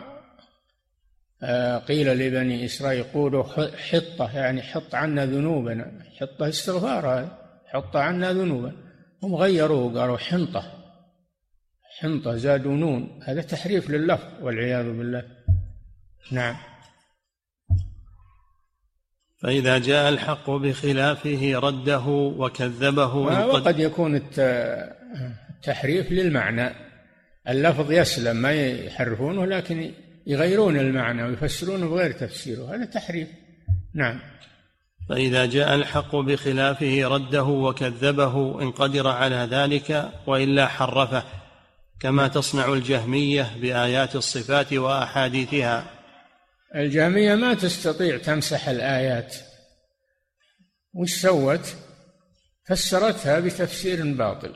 قيل لبني إسرائيل قولوا حطة، يعني حط عنا ذنوبنا، حطة استغفار، حط عنا ذنوبنا، هم غيروه قالوا حنطة، حنطة زادوا نون، هذا تحريف لللفظ والعياذ بالله. نعم. فإذا جاء الحق بخلافه رده وكذبه. وقد يكون التحريف للمعنى، اللفظ يسلم ما يحرفونه، لكن يغيرون المعنى ويفسرونه بغير تفسيره، هذا تحريف. نعم. فإذا جاء الحق بخلافه رده وكذبه إن قدر على ذلك، وإلا حرفه، كما تصنع الجهمية بآيات الصفات وأحاديثها. الجهمية ما تستطيع تمسح الآيات، وش سوت؟ فسرتها بتفسير باطل،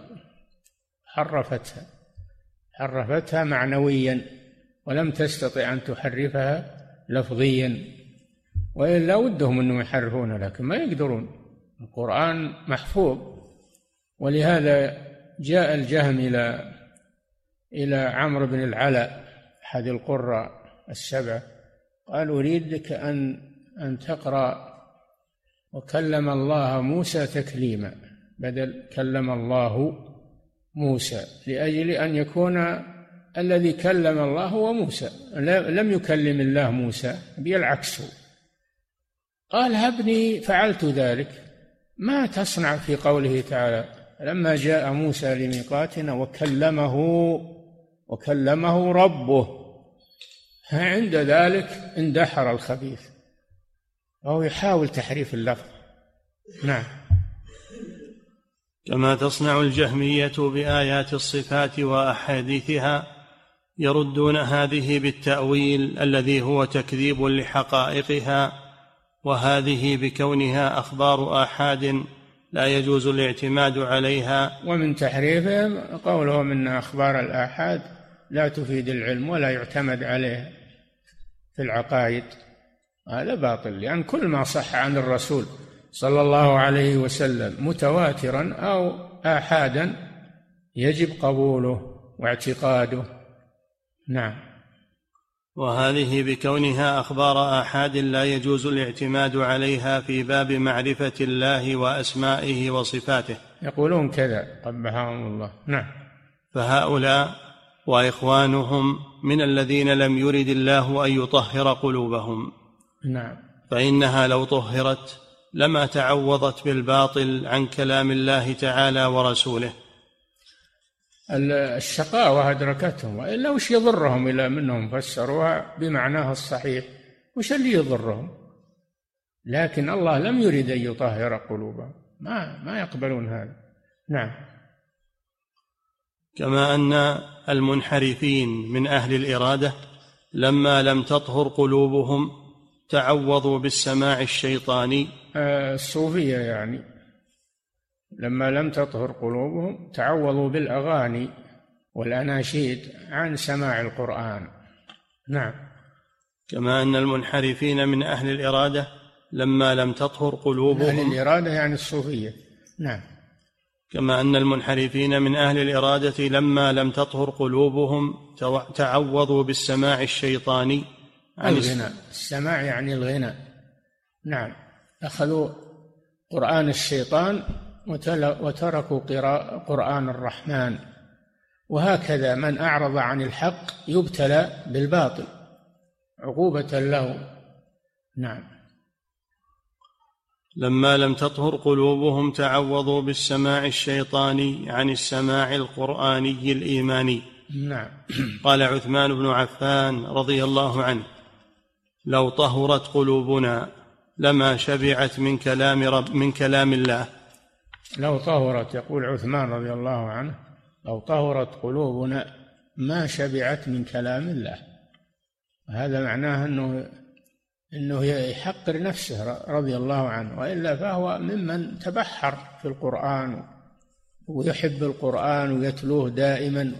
حرفتها معنويا، ولم تستطع أن تحرفها لفظيا، وإلا ودهم أنهم يحرفونها لكن ما يقدرون، القرآن محفوظ. ولهذا جاء الجهم إلى عمرو بن العلاء أحد القراء السبعة، قال أريدك أن تقرأ وكلم الله موسى تكليما بدل كلم الله موسى، لأجل أن يكون الذي كلم الله هو موسى، لم يكلم الله موسى، بالعكس. قال هبني فعلت ذلك. ما تصنع في قوله تعالى لما جاء موسى لميقاتنا وكلمه ربه، عند ذلك اندحر الخبيث، وهو يحاول تحريف اللفظ. نعم. كما تصنع الجهمية بآيات الصفات وأحاديثها، يردون هذه بالتأويل الذي هو تكذيب لحقائقها، وهذه بكونها أخبار آحاد لا يجوز الاعتماد عليها. ومن تحريفهم قولهم إن أخبار الآحاد لا تفيد العلم ولا يعتمد عليها في العقائد، هذا باطل، لأن كل ما صح عن الرسول صلى الله عليه وسلم متواترا أو آحادا يجب قبوله واعتقاده. نعم. وهذه بكونها أخبار آحاد لا يجوز الاعتماد عليها في باب معرفة الله وأسمائه وصفاته. يقولون كذا قبحهم الله. نعم. فهؤلاء وإخوانهم من الذين لم يرد الله أن يطهر قلوبهم. نعم. فإنها لو طهرت لما تعوضت بالباطل عن كلام الله تعالى ورسوله. الشقاوة أدركتهم، وإلا وش يضرهم إلا منهم فسروها بمعناها الصحيح، وش اللي يضرهم؟ لكن الله لم يرد أن يطهر قلوبهم، ما يقبلون هذا. نعم. كما أن المنحرفين من أهل الإرادة لما لم تطهر قلوبهم تعوضوا بالسماع الشيطاني. الصوفية يعني لما لم تطهر قلوبهم تعوضوا بالأغاني والأناشيد عن سماع القرآن. نعم. كما أن المنحرفين من أهل الإرادة لما لم تطهر قلوبهم، أهل الإرادة يعني الصوفية. نعم. كما أن المنحرفين من أهل الإرادة لما لم تطهر قلوبهم تعوضوا بالسماع الشيطاني عن الغناء. السماع يعني الغناء. نعم. أخذوا قرآن الشيطان وتركوا قرآن الرحمن، وهكذا من أعرض عن الحق يبتلى بالباطل عقوبة له. نعم. لما لم تطهر قلوبهم تعوضوا بالسماع الشيطاني عن السماع القرآني الإيماني. نعم. قال عثمان بن عفان رضي الله عنه: لو طهرت قلوبنا لما شبعت من كلام الله. لو طهرت، يقول عثمان رضي الله عنه، لو طهرت قلوبنا ما شبعت من كلام الله. هذا معناه أنه يحقر نفسه رضي الله عنه، وإلا فهو ممن تبحر في القرآن ويحب القرآن ويتلوه دائما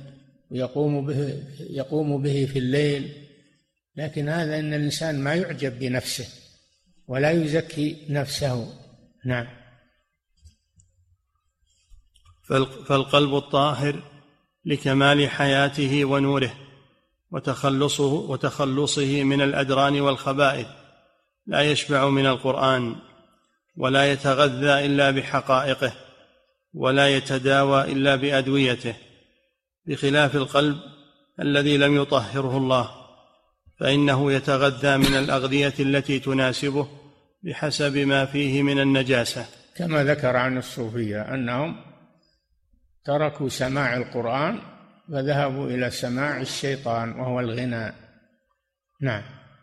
ويقوم به في الليل. لكن هذا أن الإنسان ما يعجب بنفسه ولا يزكي نفسه. نعم. فالقلب الطاهر لكمال حياته ونوره وتخلصه من الأدران والخبائث لا يشبع من القرآن، ولا يتغذى إلا بحقائقه، ولا يتداوى إلا بأدويته، بخلاف القلب الذي لم يطهره الله، فإنه يتغذى من الأغذية التي تناسبه بحسب ما فيه من النجاسة. كما ذكر عن الصوفية أنهم تركوا سماع القرآن وذهبوا إلى سماع الشيطان وهو الغناء. نعم.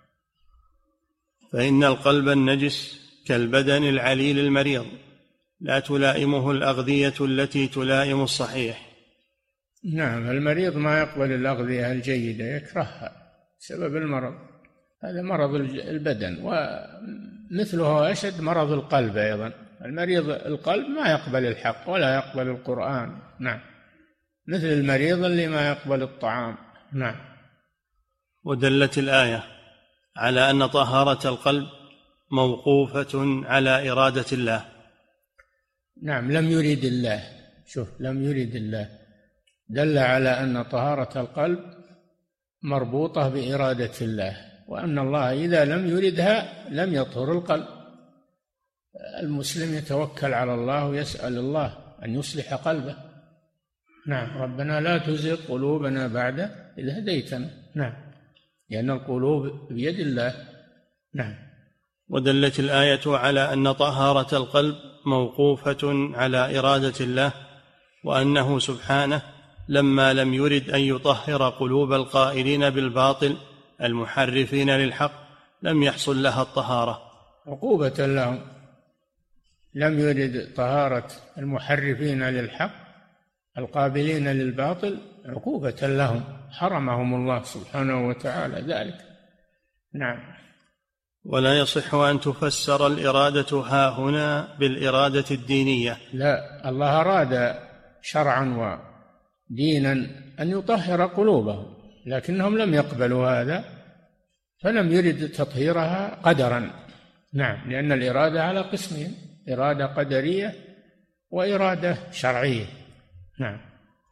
فإن القلب النجس كالبدن العليل المريض لا تلائمه الأغذية التي تلائم الصحيح. نعم. المريض ما يقبل الأغذية الجيدة، يكرهها بسبب المرض. هذا مرض البدن، ومثله أشد مرض القلب أيضا. المريض القلب ما يقبل الحق ولا يقبل القرآن. نعم. مثل المريض اللي ما يقبل الطعام. نعم. ودلت الآية على أن طهارة القلب موقوفة على إرادة الله. نعم. لم يرد الله. شوف، لم يرد الله دل على أن طهارة القلب مربوطة بإرادة الله، وأن الله إذا لم يردها لم يطهر القلب. المسلم يتوكل على الله ويسأل الله أن يصلح قلبه. نعم. ربنا لا تزغ قلوبنا بعد إذ هديتنا. نعم. لأن القلوب بيد الله. نعم. ودلت الآية على أن طهارة القلب موقوفة على إرادة الله، وأنه سبحانه لما لم يرد أن يطهر قلوب القائلين بالباطل المحرفين للحق لم يحصل لها الطهارة عقوبة لهم. لم يرد طهارة المحرفين للحق القابلين للباطل عقوبة لهم، حرمهم الله سبحانه وتعالى ذلك. نعم. ولا يصح أن تفسر الإرادة هاهنا بالإرادة الدينية. لا، الله أراد شرعا ودينا أن يطهر قلوبهم، لكنهم لم يقبلوا هذا فلم يرد تطهيرها قدرا. نعم. لأن الإرادة على قسمين: إرادة قدرية وإرادة شرعية. نعم.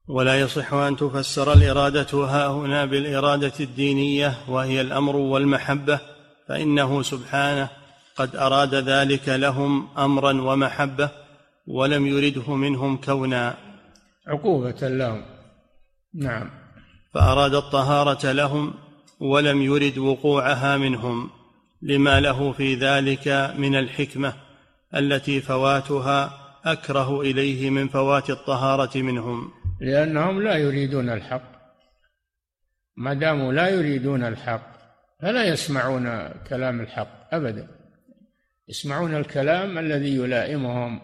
ولا يصح أن تفسر الإرادة هاهنا بالإرادة الدينية وهي الأمر والمحبة، فإنه سبحانه قد أراد ذلك لهم أمرا ومحبة ولم يرده منهم كونا، عقوبة لهم. نعم. فأراد الطهارة لهم ولم يرد وقوعها منهم، لما له في ذلك من الحكمة التي فواتها أكره إليه من فوات الطهارة منهم، لأنهم لا يريدون الحق. ما داموا لا يريدون الحق فلا يسمعون كلام الحق أبدا، يسمعون الكلام الذي يلائمهم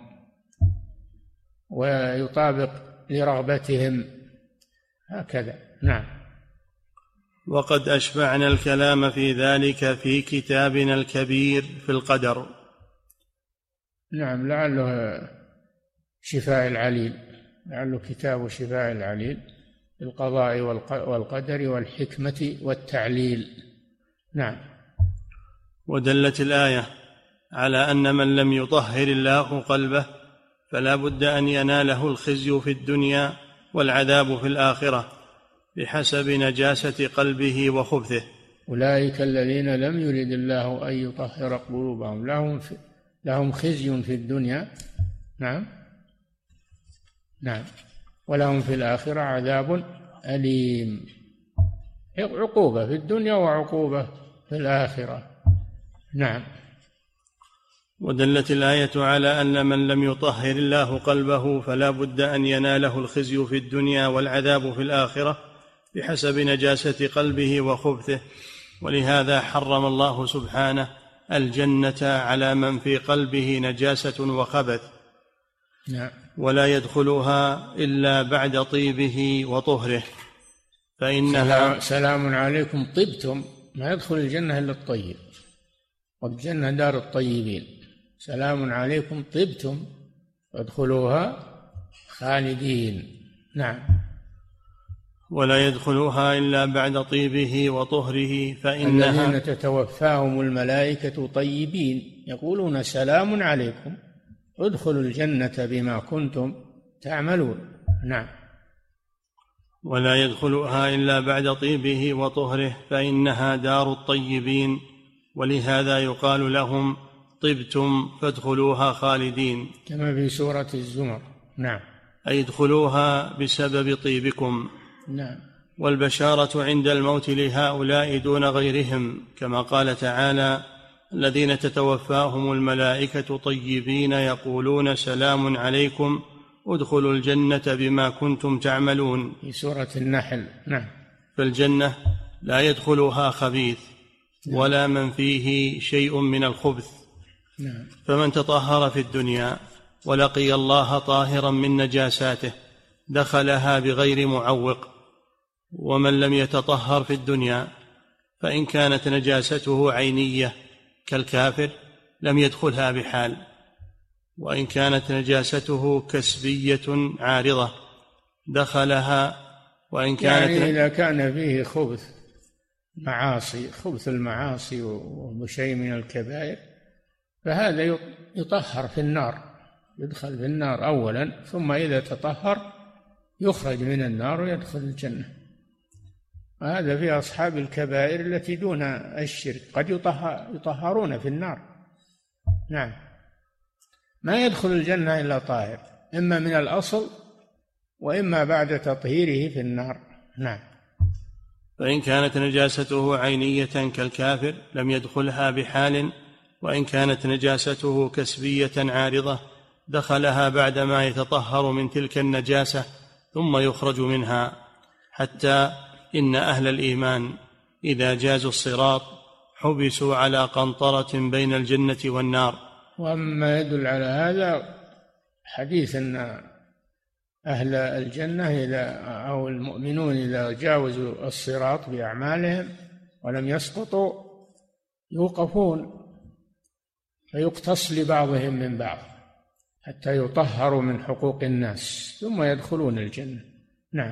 ويطابق لرغبتهم، هكذا. نعم. وقد أشبعنا الكلام في ذلك في كتابنا الكبير في القدر. نعم، لعله شفاء العليل، لعله كتاب شفاء العليل بالقضاء والقدر والحكمة والتعليل. نعم. ودلت الآية على أن من لم يطهر الله قلبه فلا بد أن يناله الخزي في الدنيا والعذاب في الآخرة بحسب نجاسة قلبه وخبثه. أولئك الذين لم يرد الله أن يطهر قلوبهم لهم خزي في الدنيا. نعم. نعم. ولهم في الآخرة عذاب أليم، عقوبة في الدنيا وعقوبة في الآخرة. نعم. ودلت الآية على أن من لم يطهر الله قلبه فلا بد أن يناله الخزي في الدنيا والعذاب في الآخرة بحسب نجاسة قلبه وخبثه، ولهذا حرم الله سبحانه الجنة على من في قلبه نجاسة وخبث. نعم. ولا يدخلها إلا بعد طيبه وطهره، فإنها سلام عليكم طبتم، ما يدخل الجنة إلا الطيب، والجنة دار الطيبين. سلام عليكم طبتم وادخلوها خالدين. نعم. ولا يدخلوها إلا بعد طيبه وطهره، فإنها الذين تتوفاهم الملائكة طيبين يقولون سلام عليكم ادخلوا الجنة بما كنتم تعملون. نعم. ولا يدخلها إلا بعد طيبه وطهره، فإنها دار الطيبين، ولهذا يقال لهم طبتم فادخلوها خالدين، كما في سورة الزمر. نعم. أي ادخلوها بسبب طيبكم. نعم. والبشارة عند الموت لهؤلاء دون غيرهم، كما قال تعالى: الذين تتوفاهم الملائكة طيبين يقولون سلام عليكم ادخلوا الجنة بما كنتم تعملون، في سورة النحل. نعم. فالجنة لا يدخلها خبيث ولا من فيه شيء من الخبث. نعم. فمن تطهر في الدنيا ولقي الله طاهرا من نجاساته دخلها بغير معوق، ومن لم يتطهر في الدنيا فإن كانت نجاسته عينية كالكافر لم يدخلها بحال، وإن كانت نجاسته كسبية عارضة دخلها، وإن كانت يعني إذا كان فيه خبث المعاصي وشيء من الكبائر فهذا يطهر في النار، يدخل في النار أولا، ثم إذا تطهر يخرج من النار ويدخل الجنة. وهذا في أصحاب الكبائر التي دون الشرك، قد يطهرون في النار. نعم. ما يدخل الجنة إلا طاهر، إما من الأصل وإما بعد تطهيره في النار. نعم. فإن كانت نجاسته عينية كالكافر لم يدخلها بحال، وإن كانت نجاسته كسبية عارضة دخلها بعدما يتطهر من تلك النجاسة ثم يخرج منها، حتى إن أهل الإيمان إذا جازوا الصراط حبسوا على قنطرة بين الجنة والنار. وأما يدل على هذا حديث أن أهل الجنة أو المؤمنون إذا جاوزوا الصراط بأعمالهم ولم يسقطوا يوقفون فيقتص لبعضهم من بعض حتى يطهروا من حقوق الناس ثم يدخلون الجنة. نعم.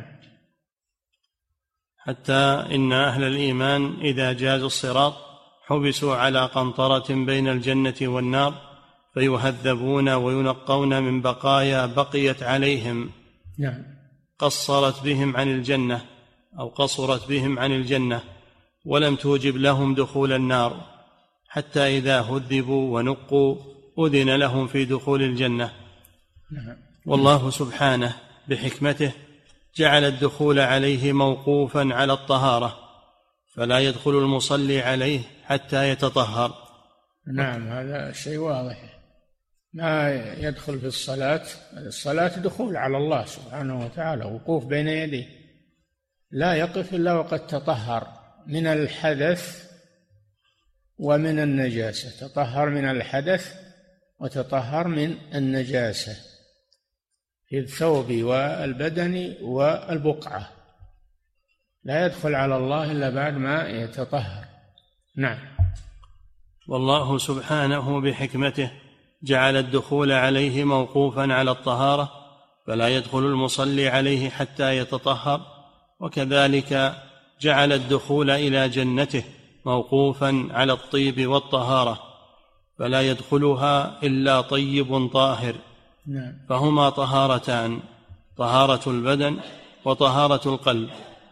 حتى إن أهل الإيمان إذا جازوا الصراط حبسوا على قنطرة بين الجنة والنار فيهذبون وينقون من بقايا بقيت عليهم. نعم. قصرت بهم عن الجنة أو قصرت بهم عن الجنة ولم توجب لهم دخول النار، حتى إذا هذبوا ونقوا أذن لهم في دخول الجنة. والله سبحانه بحكمته جعل الدخول عليه موقوفا على الطهارة، فلا يدخل المصلي عليه حتى يتطهر. نعم، هذا شيء واضح. ما يدخل في الصلاة دخول على الله سبحانه وتعالى، وقوف بين يديه، لا يقف إلا وقد تطهر من الحدث ومن النجاسة. تطهر من الحدث وتطهر من النجاسة في الثوب والبدن والبقعة. لا يدخل على الله إلا بعد ما يتطهر. نعم. والله سبحانه بحكمته جعل الدخول عليه موقوفا على الطهارة، فلا يدخل المصلي عليه حتى يتطهر. وكذلك جعل الدخول إلى جنته موقوفا على الطيب والطهارة، فلا يدخلها إلا طيب طاهر. فهما طهارتان، طهارة البدن وطهارة القلب.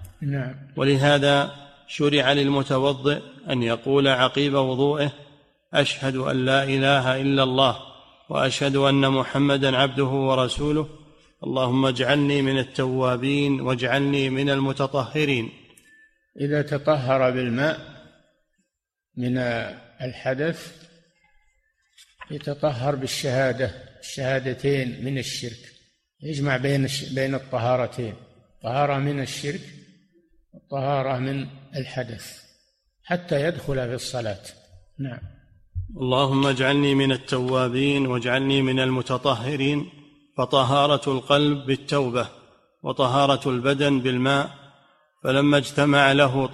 ولهذا شرع للمتوضئ أن يقول عقيب وضوئه: أشهد أن لا إله إلا الله وأشهد أن محمدا عبده ورسوله، اللهم اجعلني من التوابين واجعلني من المتطهرين. إذا تطهر بالماء من الحدث يتطهر الشهادتين من الشرك، يجمع بين الطهارتين، طهارة من الشرك وطهارة من الحدث، حتى يدخل في الصلاة. نعم. اللهم اجعلني من التوابين واجعلني من المتطهرين. فطهارة القلب بالتوبة وطهارة البدن بالماء، فلما اجتمع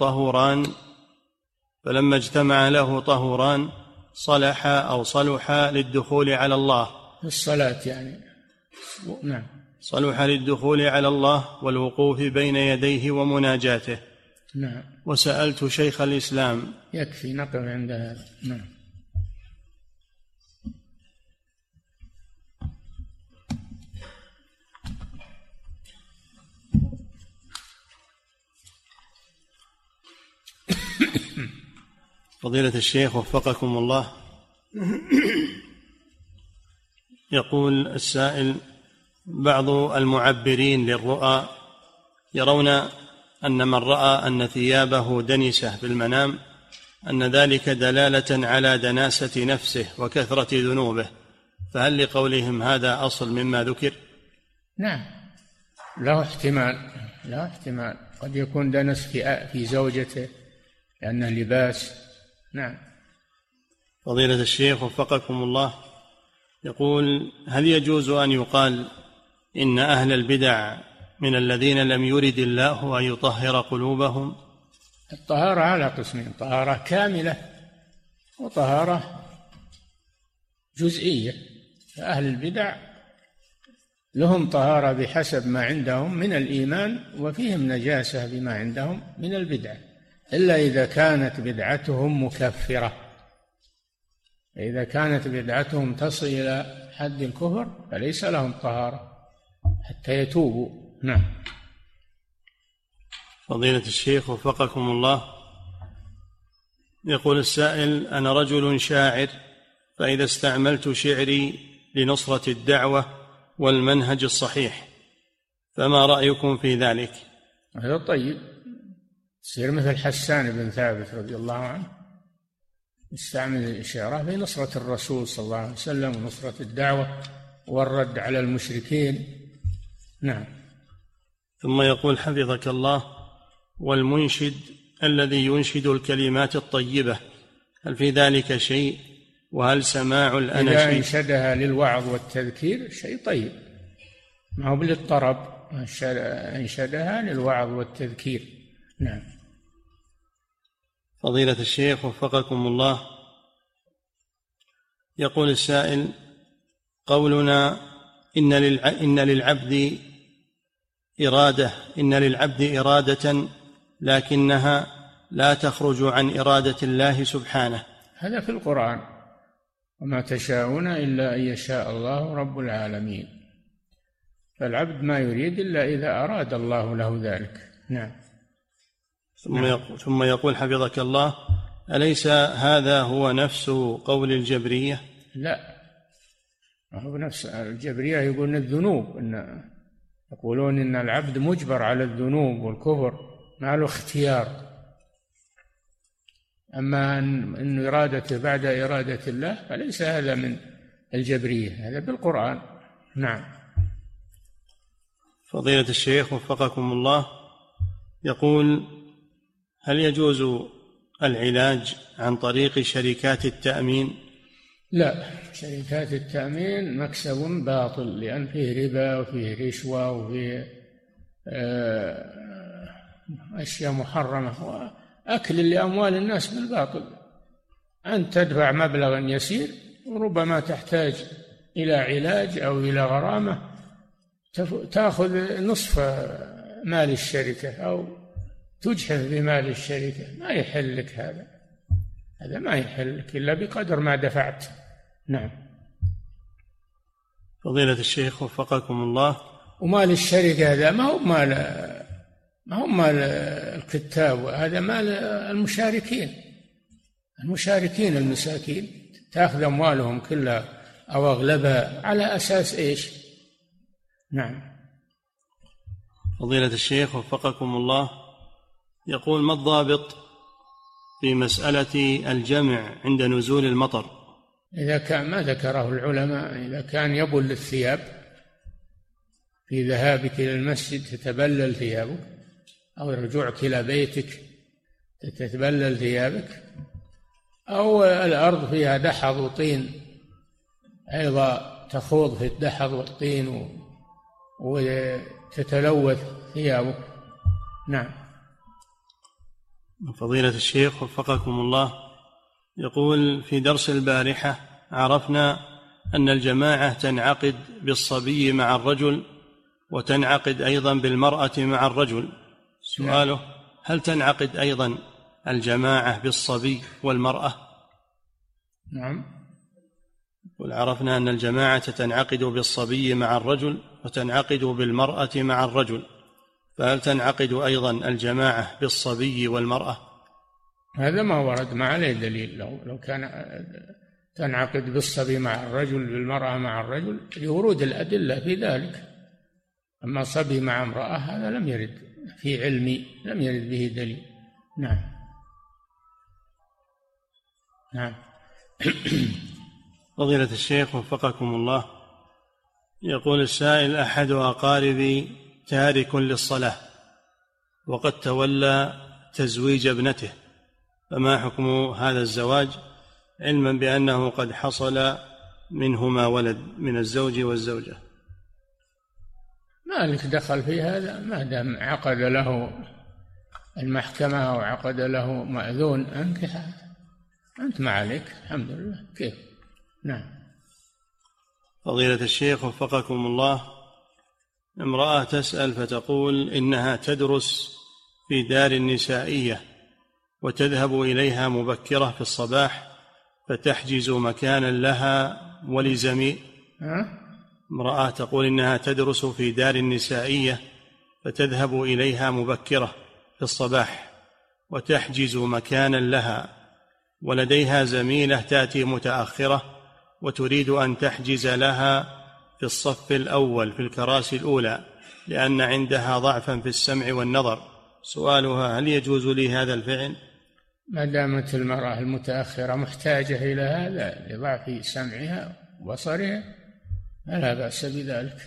له طهوران صلح للدخول على الله في الصلاة يعني. نعم. صلح للدخول على الله والوقوف بين يديه ومناجاته. نعم. وسألت شيخ الإسلام. يكفي نقف عند هذا. نعم. فضيلة الشيخ وفقكم الله، يقول السائل: بعض المعبرين للرؤى يرون أن من رأى أن ثيابه دنسة في المنام أن ذلك دلالة على دناسة نفسه وكثرة ذنوبه، فهل لقولهم هذا أصل مما ذكر؟ نعم، له احتمال، قد يكون دنس في زوجته لأنه لباس. نعم. فضيلة الشيخ وفقكم الله، يقول: هل يجوز أن يقال إن أهل البدع من الذين لم يرد الله أن يطهر قلوبهم؟ الطهارة على قسمين: طهارة كاملة وطهارة جزئية. أهل البدع لهم طهارة بحسب ما عندهم من الإيمان، وفيهم نجاسة بما عندهم من البدع، إلا إذا كانت بدعتهم مكفرة. إذا كانت بدعتهم تصل إلى حد الكفر فليس لهم طهارة حتى يتوبوا. نعم. فضيلة الشيخ وفقكم الله، يقول السائل: أنا رجل شاعر، فإذا استعملت شعري لنصرة الدعوة والمنهج الصحيح، فما رأيكم في ذلك؟ هذا طيب، يصير مثل حسان بن ثابت رضي الله عنه، يستعمل شعره في نصرة الرسول صلى الله عليه وسلم ونصرة الدعوة والرد على المشركين. نعم. ثم يقول حفظك الله: والمنشد الذي ينشد الكلمات الطيبة، هل في ذلك شيء؟ وهل سماع الأناشيد إذا أنشدها للوعظ والتذكير شيء طيب، ما هو للطرب، أنشدها للوعظ والتذكير. نعم. فضيلة الشيخ وفقكم الله، يقول السائل: قولنا إن للعبد إرادة لكنها لا تخرج عن إرادة الله سبحانه، هذا في القرآن: وما تشاءون إلا أن يشاء الله رب العالمين. فالعبد ما يريد إلا إذا أراد الله له ذلك. نعم. ثم يقول حفظك الله: أليس هذا هو نفس قول الجبرية؟ لا، هو نفس الجبرية. يقولون الذنوب، يقولون إن العبد مجبر على الذنوب والكفر، ما له اختيار. أما أن إرادته بعد إرادة الله فليس هذا من الجبرية، هذا بالقرآن. نعم. فضيلة الشيخ وفقكم الله يقول: هل يجوز العلاج عن طريق شركات التأمين؟ لا، شركات التأمين مكسب باطل، لأن فيه ربا وفيه رشوة وفيه أشياء محرمة وأكل لأموال الناس بالباطل. أنت تدفع مبلغا يسير وربما تحتاج إلى علاج أو إلى غرامة، تأخذ نصف مال الشركة أو تجحف بمال الشركة. ما يحل لك هذا ما يحل لك إلا بقدر ما دفعت. نعم. فضيلة الشيخ وفقكم الله، ومال الشركة هذا ما هو مال الكتاب، هذا مال المشاركين المساكين. تأخذ أموالهم كلها أو أغلبها على أساس إيش؟ نعم. فضيلة الشيخ وفقكم الله يقول: ما الضابط في مسألة الجمع عند نزول المطر؟ إذا كان ما ذكره العلماء، إذا كان يبل الثياب في ذهابك إلى المسجد تتبلل ثيابك، أو رجوعك إلى بيتك تتبلل ثيابك، أو الأرض فيها دحض وطين أيضا تخوض في الدحض والطين وتتلوث ثيابك. نعم. فضيلة الشيخ وفقكم الله يقول: في درس البارحة عرفنا أن الجماعة تنعقد بالصبي مع الرجل وتنعقد أيضا بالمرأة مع الرجل. سؤاله: هل تنعقد أيضا الجماعة بالصبي والمرأة؟ نعم. عرفنا أن الجماعة تنعقد بالصبي مع الرجل وتنعقد بالمرأة مع الرجل، فهل تنعقد أيضا الجماعة بالصبي والمرأة؟ هذا ما ورد، ما عليه دليل. لو كان تنعقد بالصبي مع الرجل بالمرأة مع الرجل لورود الأدلة في ذلك. أما صبي مع امرأة هذا لم يرد في علمي، لم يرد به دليل. نعم. نعم. فضيلة الشيخ وفقكم الله يقول السائل: أحد أقاربي تارك للصلاة وقد تولى تزويج ابنته، فما حكم هذا الزواج، علما بأنه قد حصل منهما ولد من الزوج والزوجة؟ ما لك دخل في هذا، ما دام عقد له المحكمة أو عقد له مأذون أنكحه، أنت ما عليك، الحمد لله. كيف؟ نعم. فضيلة الشيخ وفقكم الله، امرأة تسأل فتقول إنها تدرس في دار النسائية وتذهب إليها مبكرة في الصباح فتحجز مكانا لها ولزميل. امرأة تقول إنها تدرس في دار النسائية فتذهب إليها مبكرة في الصباح وتحجز مكانا لها، ولديها زميلة تأتي متأخرة وتريد أن تحجز لها في الصف الأول في الكراسي الأولى لأن عندها ضعفا في السمع والنظر. سؤالها: هل يجوز لي هذا الفعل؟ ما دامت المرأة المتأخرة محتاجة إلى هذا لضعف سمعها وبصرها فلا بأس بذلك.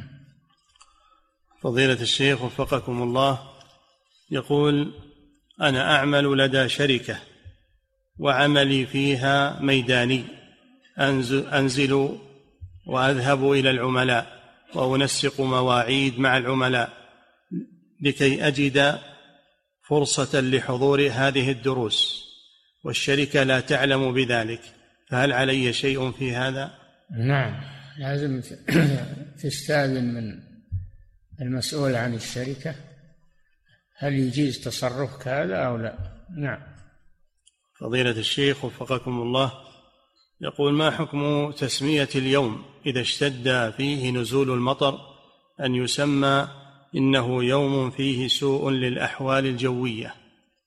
فضيلة الشيخ وفقكم الله يقول: أنا أعمل لدى شركة وعملي فيها ميداني، أنزل وأذهب إلى العملاء وأنسق مواعيد مع العملاء لكي أجد فرصة لحضور هذه الدروس، والشركة لا تعلم بذلك، فهل علي شيء في هذا؟ نعم، لازم تستأذن من المسؤول عن الشركة هل يجيز تصرفك هذا أو لا. نعم. فضيلة الشيخ وفقكم الله يقول: ما حكم تسمية اليوم إذا اشتد فيه نزول المطر أن يسمى إنه يوم فيه سوء للأحوال الجوية؟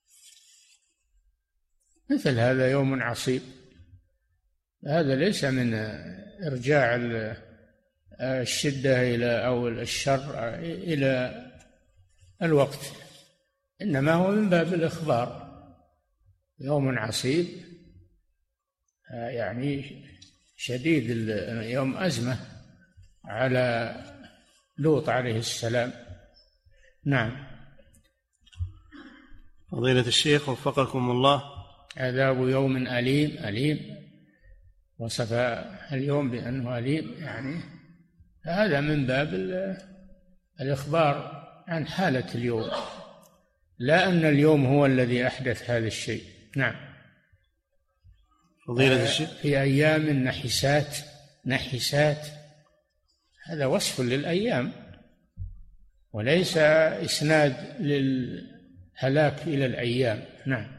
مثل هذا يوم عصيب، هذا ليس من إرجاع الشدة إلى أو الشر إلى الوقت، إنما هو من باب الإخبار. يوم عصيب يعني شديد، يوم أزمة على لوط عليه السلام. نعم. فضيلة الشيخ وفقكم الله، عذاب يوم أليم، وصف اليوم بأنه أليم، يعني هذا من باب الإخبار عن حالة اليوم، لا أن اليوم هو الذي أحدث هذا الشيء. نعم. فضيلة الشيخ، في أيام نحسات، هذا وصف للأيام وليس إسناد للهلاك إلى الأيام. نعم.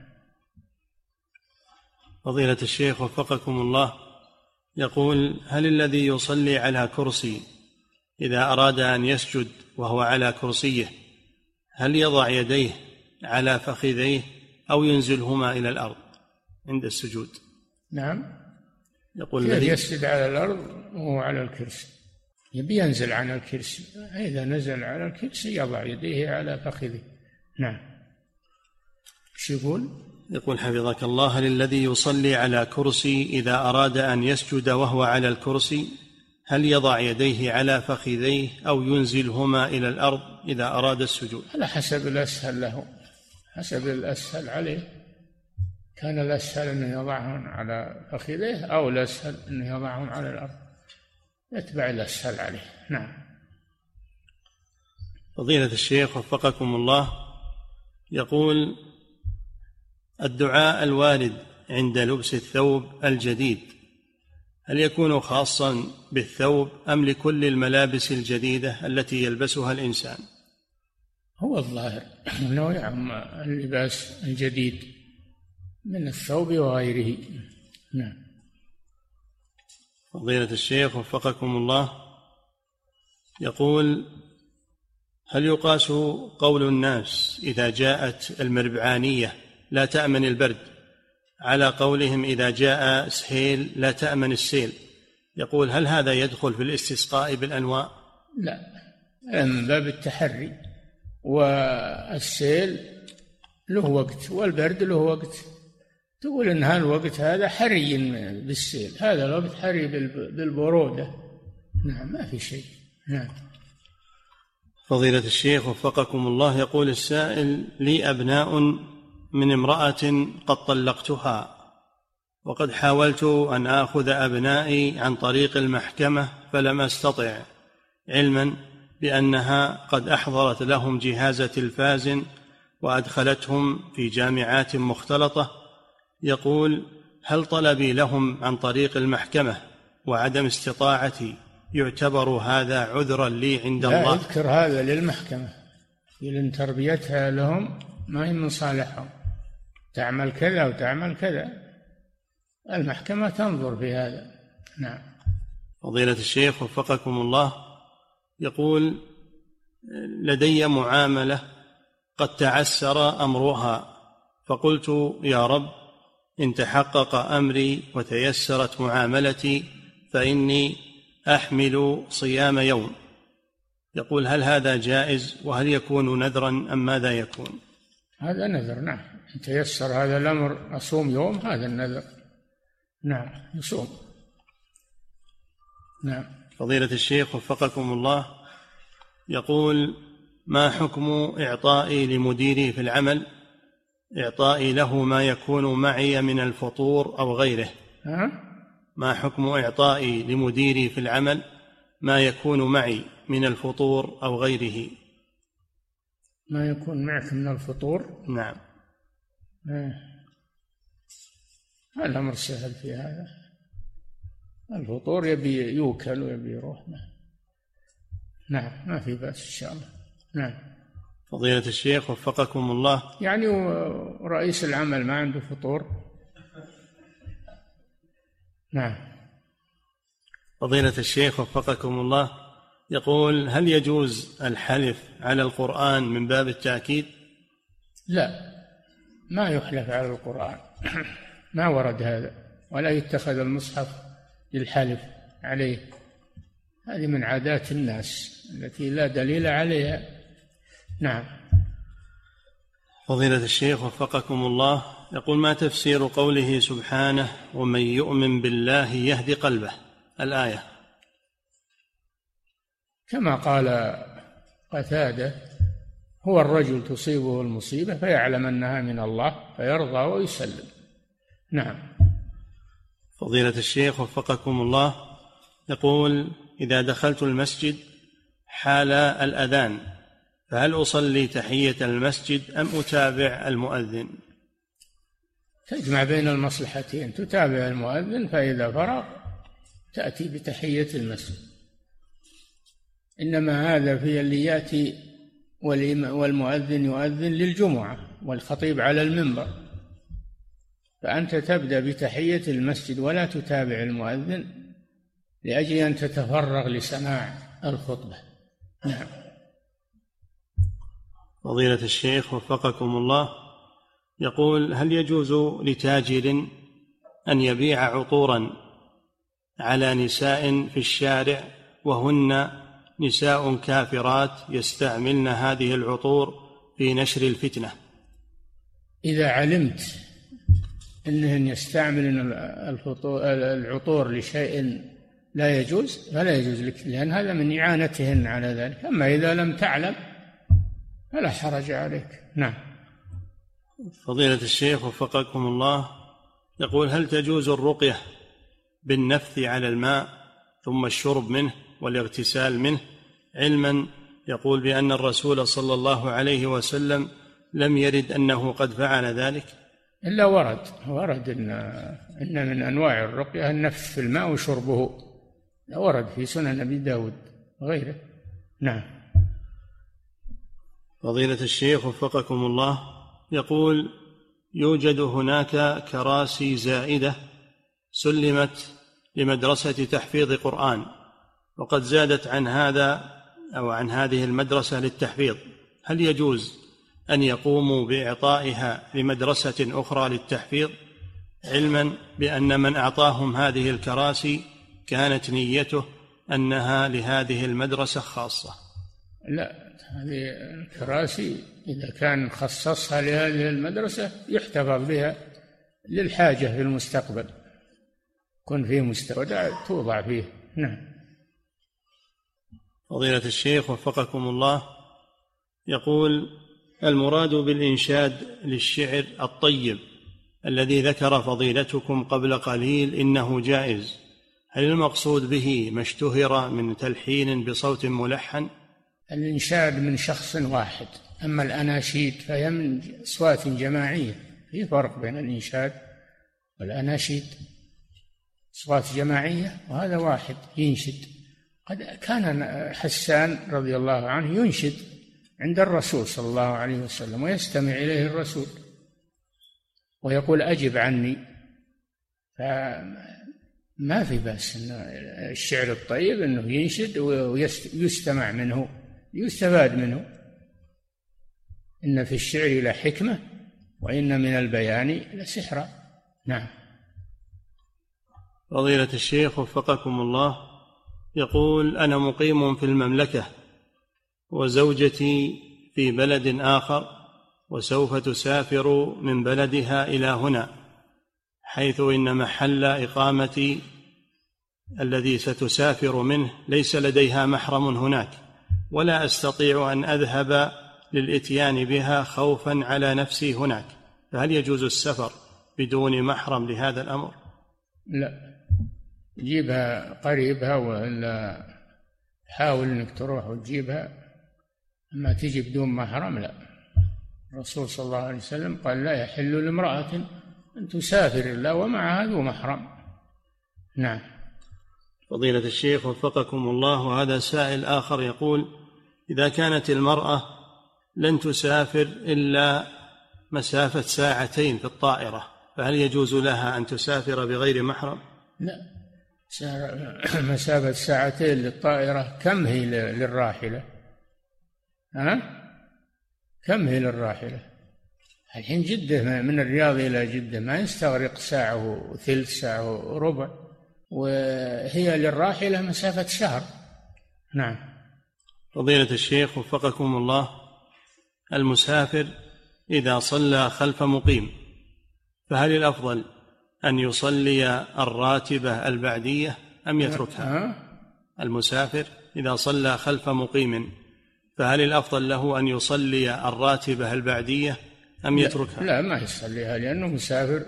فضيلة الشيخ وفقكم الله، يقول: هل الذي يصلي على كرسي إذا أراد أن يسجد وهو على كرسيه هل يضع يديه على فخذيه أو ينزلهما إلى الأرض عند السجود؟ نعم. يقول الذي يسجد على الأرض وهو على الكرسي، يبي ينزل عن الكرسي، إذا نزل على الكرسي يضع يديه على فخذه. نعم. شو يقول؟ يقول حفظك الله: هل الذي يصلي على كرسي إذا أراد أن يسجد وهو على الكرسي هل يضع يديه على فخذيه أو ينزلهما إلى الأرض إذا أراد السجود؟ على حسب الأسهل له، حسب الأسهل عليه. كان الأسهل أنه يضعهم على فخذيه أو الأسهل أنه يضعهم على الأرض، يتبع الأسهل عليه. نعم. فضيلة الشيخ وفقكم الله، يقول: الدعاء الوارد عند لبس الثوب الجديد هل يكون خاصا بالثوب أم لكل الملابس الجديدة التي يلبسها الإنسان؟ هو الظاهر أنه يعم اللباس الجديد من الثوب وغيره. نعم. فضيلة الشيخ وفقكم الله، يقول: هل يقاس قول الناس إذا جاءت المربعانية لا تأمن البرد على قولهم إذا جاء سهيل لا تأمن السيل؟ يقول: هل هذا يدخل في الاستسقاء بالأنواء؟ لا، من باب التحري، والسيل له وقت والبرد له وقت. تقول إن هالوقت هذا حري بالسيل، هذا الوقت حري بالبرودة. نعم، ما في شيء. نعم. فضيلة الشيخ وفقكم الله، يقول السائل: لي أبناء من امرأة قد طلقتها، وقد حاولت أن آخذ أبنائي عن طريق المحكمة فلم أستطع، علما بأنها قد أحضرت لهم جهاز تلفاز وأدخلتهم في جامعات مختلطة. يقول: هل طلبي لهم عن طريق المحكمة وعدم استطاعتي يعتبر هذا عذرا لي عند الله؟ لا، اذكر هذا للمحكمة، لأن تربيتها لهم ما هي من صالحهم، تعمل كذا وتعمل كذا، المحكمة تنظر في هذا. نعم. فضيلة الشيخ وفقكم الله، يقول: لدي معاملة قد تعسر أمرها، فقلت يا رب إن تحقق أمري وتيسرت معاملتي فإني أحمل صيام يوم. يقول: هل هذا جائز وهل يكون نذرا أم ماذا يكون؟ هذا نذر. نعم، إن تيسر هذا الأمر أصوم يوم، هذا النذر. نعم، يصوم. نعم. فضيلة الشيخ وفقكم الله، يقول: ما حكم إعطائي لمديري في العمل، إعطائي له ما يكون معي من الفطور أو غيره؟ ما حكم إعطائي لمديري في العمل ما يكون معي من الفطور أو غيره؟ ما يكون معك من الفطور؟ نعم. الأمر سهل في هذا، الفطور يبي يوكل ويبي يروح. نعم، ما في بأس إن شاء الله. نعم. فضيلة الشيخ وفقكم الله، يعني رئيس العمل ما عنده فطور؟ نعم. فضيلة الشيخ وفقكم الله، يقول: هل يجوز الحلف على القرآن من باب التأكيد؟ لا، ما يحلف على القرآن ما ورد هذا، ولا يتخذ المصحف للحلف عليه، هذه من عادات الناس التي لا دليل عليها. نعم. فضيلة الشيخ وفقكم الله، يقول: ما تفسير قوله سبحانه: ومن يؤمن بالله يهدي قلبه، الآية؟ كما قال قتادة: هو الرجل تصيبه المصيبة فيعلم أنها من الله فيرضى ويسلم. نعم. فضيلة الشيخ وفقكم الله، يقول: إذا دخلت المسجد حال الأذان فهل أصلي تحية المسجد أم أتابع المؤذن؟ تجمع بين المصلحتين، تتابع المؤذن فإذا فرغ تأتي بتحية المسجد، إنما هذا في اللي يأتي والمؤذن يؤذن للجمعة والخطيب على المنبر، فأنت تبدأ بتحية المسجد ولا تتابع المؤذن لأجل أن تتفرغ لسماع الخطبة. نعم. فضيلة الشيخ وفقكم الله، يقول: هل يجوز لتاجر أن يبيع عطورا على نساء في الشارع وهن نساء كافرات يستعملن هذه العطور في نشر الفتنة؟ إذا علمت أنهن يستعملن العطور لشيء لا يجوز فلا يجوز لك، لأن هذا من إعانتهن على ذلك. أما إذا لم تعلم فلا حرج عليك. نعم. فضيلة الشيخ وفقكم الله، يقول: هل تجوز الرقية بالنفث على الماء ثم الشرب منه والاغتسال منه، علما يقول بأن الرسول صلى الله عليه وسلم لم يرد أنه قد فعل ذلك؟ إلا ورد إن من أنواع الرقية النفث في الماء وشربه، ورد في سنن أبي داود وغيره. نعم. فضيلة الشيخ وفقكم الله، يقول: يوجد هناك كراسي زائدة سلمت لمدرسة تحفيظ قرآن، وقد زادت عن هذا أو عن هذه المدرسة للتحفيظ، هل يجوز أن يقوموا بإعطائها لمدرسة أخرى للتحفيظ، علما بأن من أعطاهم هذه الكراسي كانت نيته أنها لهذه المدرسة خاصة؟ لا، هذه الكراسي إذا كان خصصها لهذه المدرسة يحتفظ بها للحاجة في المستقبل، كن فيه مستودع توضع فيه. نعم. فضيلة الشيخ وفقكم الله، يقول: المراد بالإنشاد للشعر الطيب الذي ذكر فضيلتكم قبل قليل إنه جائز، هل المقصود به ما اشتهر من تلحين بصوت ملحن؟ الإنشاد من شخص واحد، أما الأناشيد فهي من أصوات جماعية، في فرق بين الإنشاد والأناشيد، أصوات جماعية وهذا واحد ينشد. قد كان حسان رضي الله عنه ينشد عند الرسول صلى الله عليه وسلم ويستمع إليه الرسول ويقول: أجب عني. فما في بأس أن الشعر الطيب أنه ينشد ويستمع منه يستفاد منه، إن في الشعر لحكمة وإن من البيان لسحرا. نعم. فضيلة الشيخ وفقكم الله، يقول: أنا مقيم في المملكة وزوجتي في بلد آخر وسوف تسافر من بلدها إلى هنا، حيث إن محل إقامتي الذي ستسافر منه ليس لديها محرم هناك، ولا أستطيع أن أذهب للإتيان بها خوفا على نفسي هناك، فهل يجوز السفر بدون محرم لهذا الأمر؟ لا، جيبها قريبها ولا حاول أنك تروح وتجيبها، أما تجي بدون محرم لا. الرسول صلى الله عليه وسلم قال: لا يحل لامرأة أن تسافر إلا ومعها ذو محرم. نعم. فضيلة الشيخ وفقكم الله، وهذا سائل آخر يقول: إذا كانت المرأة لن تسافر إلا مسافة 2 ساعة في الطائرة، فهل يجوز لها أن تسافر بغير محرم؟ لا، مسافة ساعتين للطائرة كم هي للراحلة؟ كم هي للراحلة؟ الحين جدة من الرياض إلى جدة ما يستغرق ساعة وثلث، ساعة وربع، وهي للراحلة مسافة شهر. نعم. فضيلة الشيخ وفقكم الله، المسافر إذا صلى خلف مقيم فهل الأفضل أن يصلي الراتبة البعدية أم يتركها؟ المسافر إذا صلى خلف مقيم فهل الأفضل له أن يصلي الراتبة البعدية أم يتركها؟ لا، ما يصليها لأنه مسافر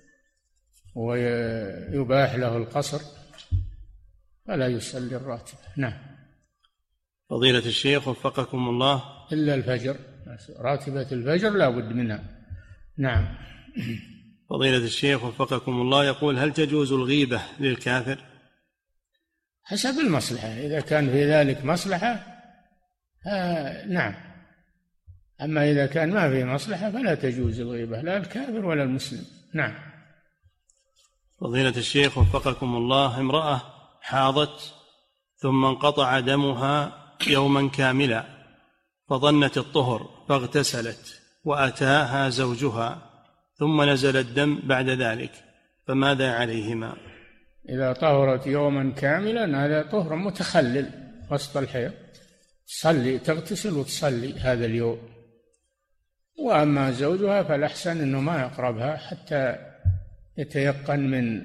ويباح له القصر، فلا يصلي الراتبة. نعم. فضيلة الشيخ وفقكم الله، إلا الفجر، راتبة الفجر لا بد منها. نعم. فضيلة الشيخ وفقكم الله، يقول: هل تجوز الغيبة للكافر؟ حسب المصلحة، إذا كان في ذلك مصلحة نعم، أما إذا كان ما في مصلحة فلا تجوز الغيبة لا الكافر ولا المسلم. نعم. فضيلة الشيخ وفقكم الله، امرأة حاضت ثم انقطع دمها يوما كاملا فظنت الطهر فاغتسلت وأتاها زوجها ثم نزل الدم بعد ذلك، فماذا عليهما؟ إذا طهرت يوما كاملا هذا طهر متخلل وسط الحيض، تصلي، تغتسل وتصلي هذا اليوم. وأما زوجها فالأحسن أنه ما يقربها حتى يتيقن من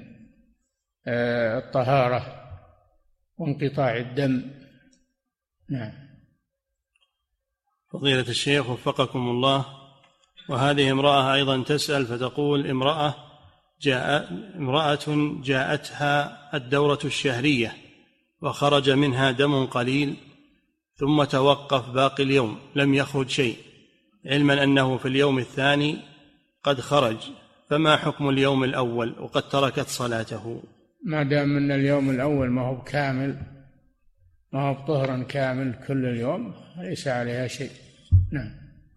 الطهارة وانقطاع الدم. نعم. فضيلة الشيخ وفقكم الله، وهذه امرأة أيضا تسأل فتقول: امرأة جاءتها الدورة الشهرية وخرج منها دم قليل ثم توقف باقي اليوم لم يخرج شيء، علما أنه في اليوم الثاني قد خرج، فما حكم اليوم الأول وقد تركت صلاته؟ ما دام أن اليوم الأول ما هو كامل، ما هو بطهرا كامل كل اليوم، ليس عليها شيء. نعم.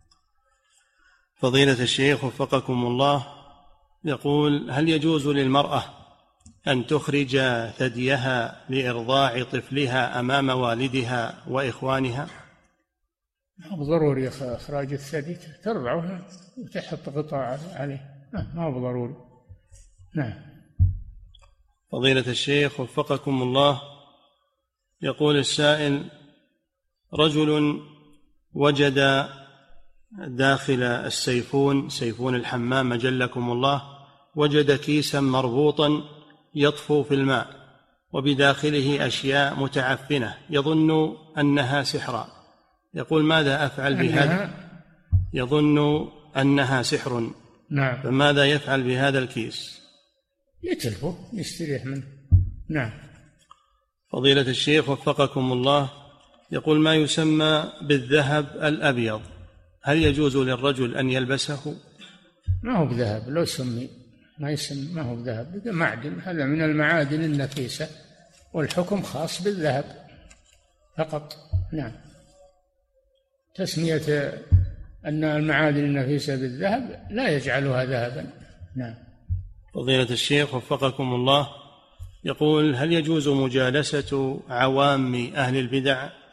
فضيلة الشيخ وفقكم الله، يقول: هل يجوز للمرأة أن تخرج ثديها لإرضاع طفلها أمام والدها وإخوانها؟ ما هو ضروري إخراج الثدي، ترضعه وتحط غطاء عليه، ما هو ضروري. نعم. فضيلة الشيخ وفقكم الله، يقول السائل: رجل وجد داخل سيفون الحمام مجلكم الله، وجد كيسا مربوطا يطفو في الماء وبداخله أشياء متعفنة يظن أنها سحرا، يقول: ماذا أفعل بهذا؟ يظن أنها سحر. نعم. فماذا يفعل بهذا الكيس؟ يتلفه، يستريح منه. نعم. فضيلة الشيخ وفقكم الله، يقول: ما يسمى بالذهب الأبيض هل يجوز للرجل أن يلبسه؟ ما هو بذهب، لو سمي ما هو بذهب، معدن، هذا من المعادن النفيسة، والحكم خاص بالذهب فقط. نعم. تسمية أن المعادن النفيسة بالذهب لا يجعلها ذهبا. نعم. فضيلة الشيخ وفقكم الله، يقول: هل يجوز مجالسة عوام أهل البدع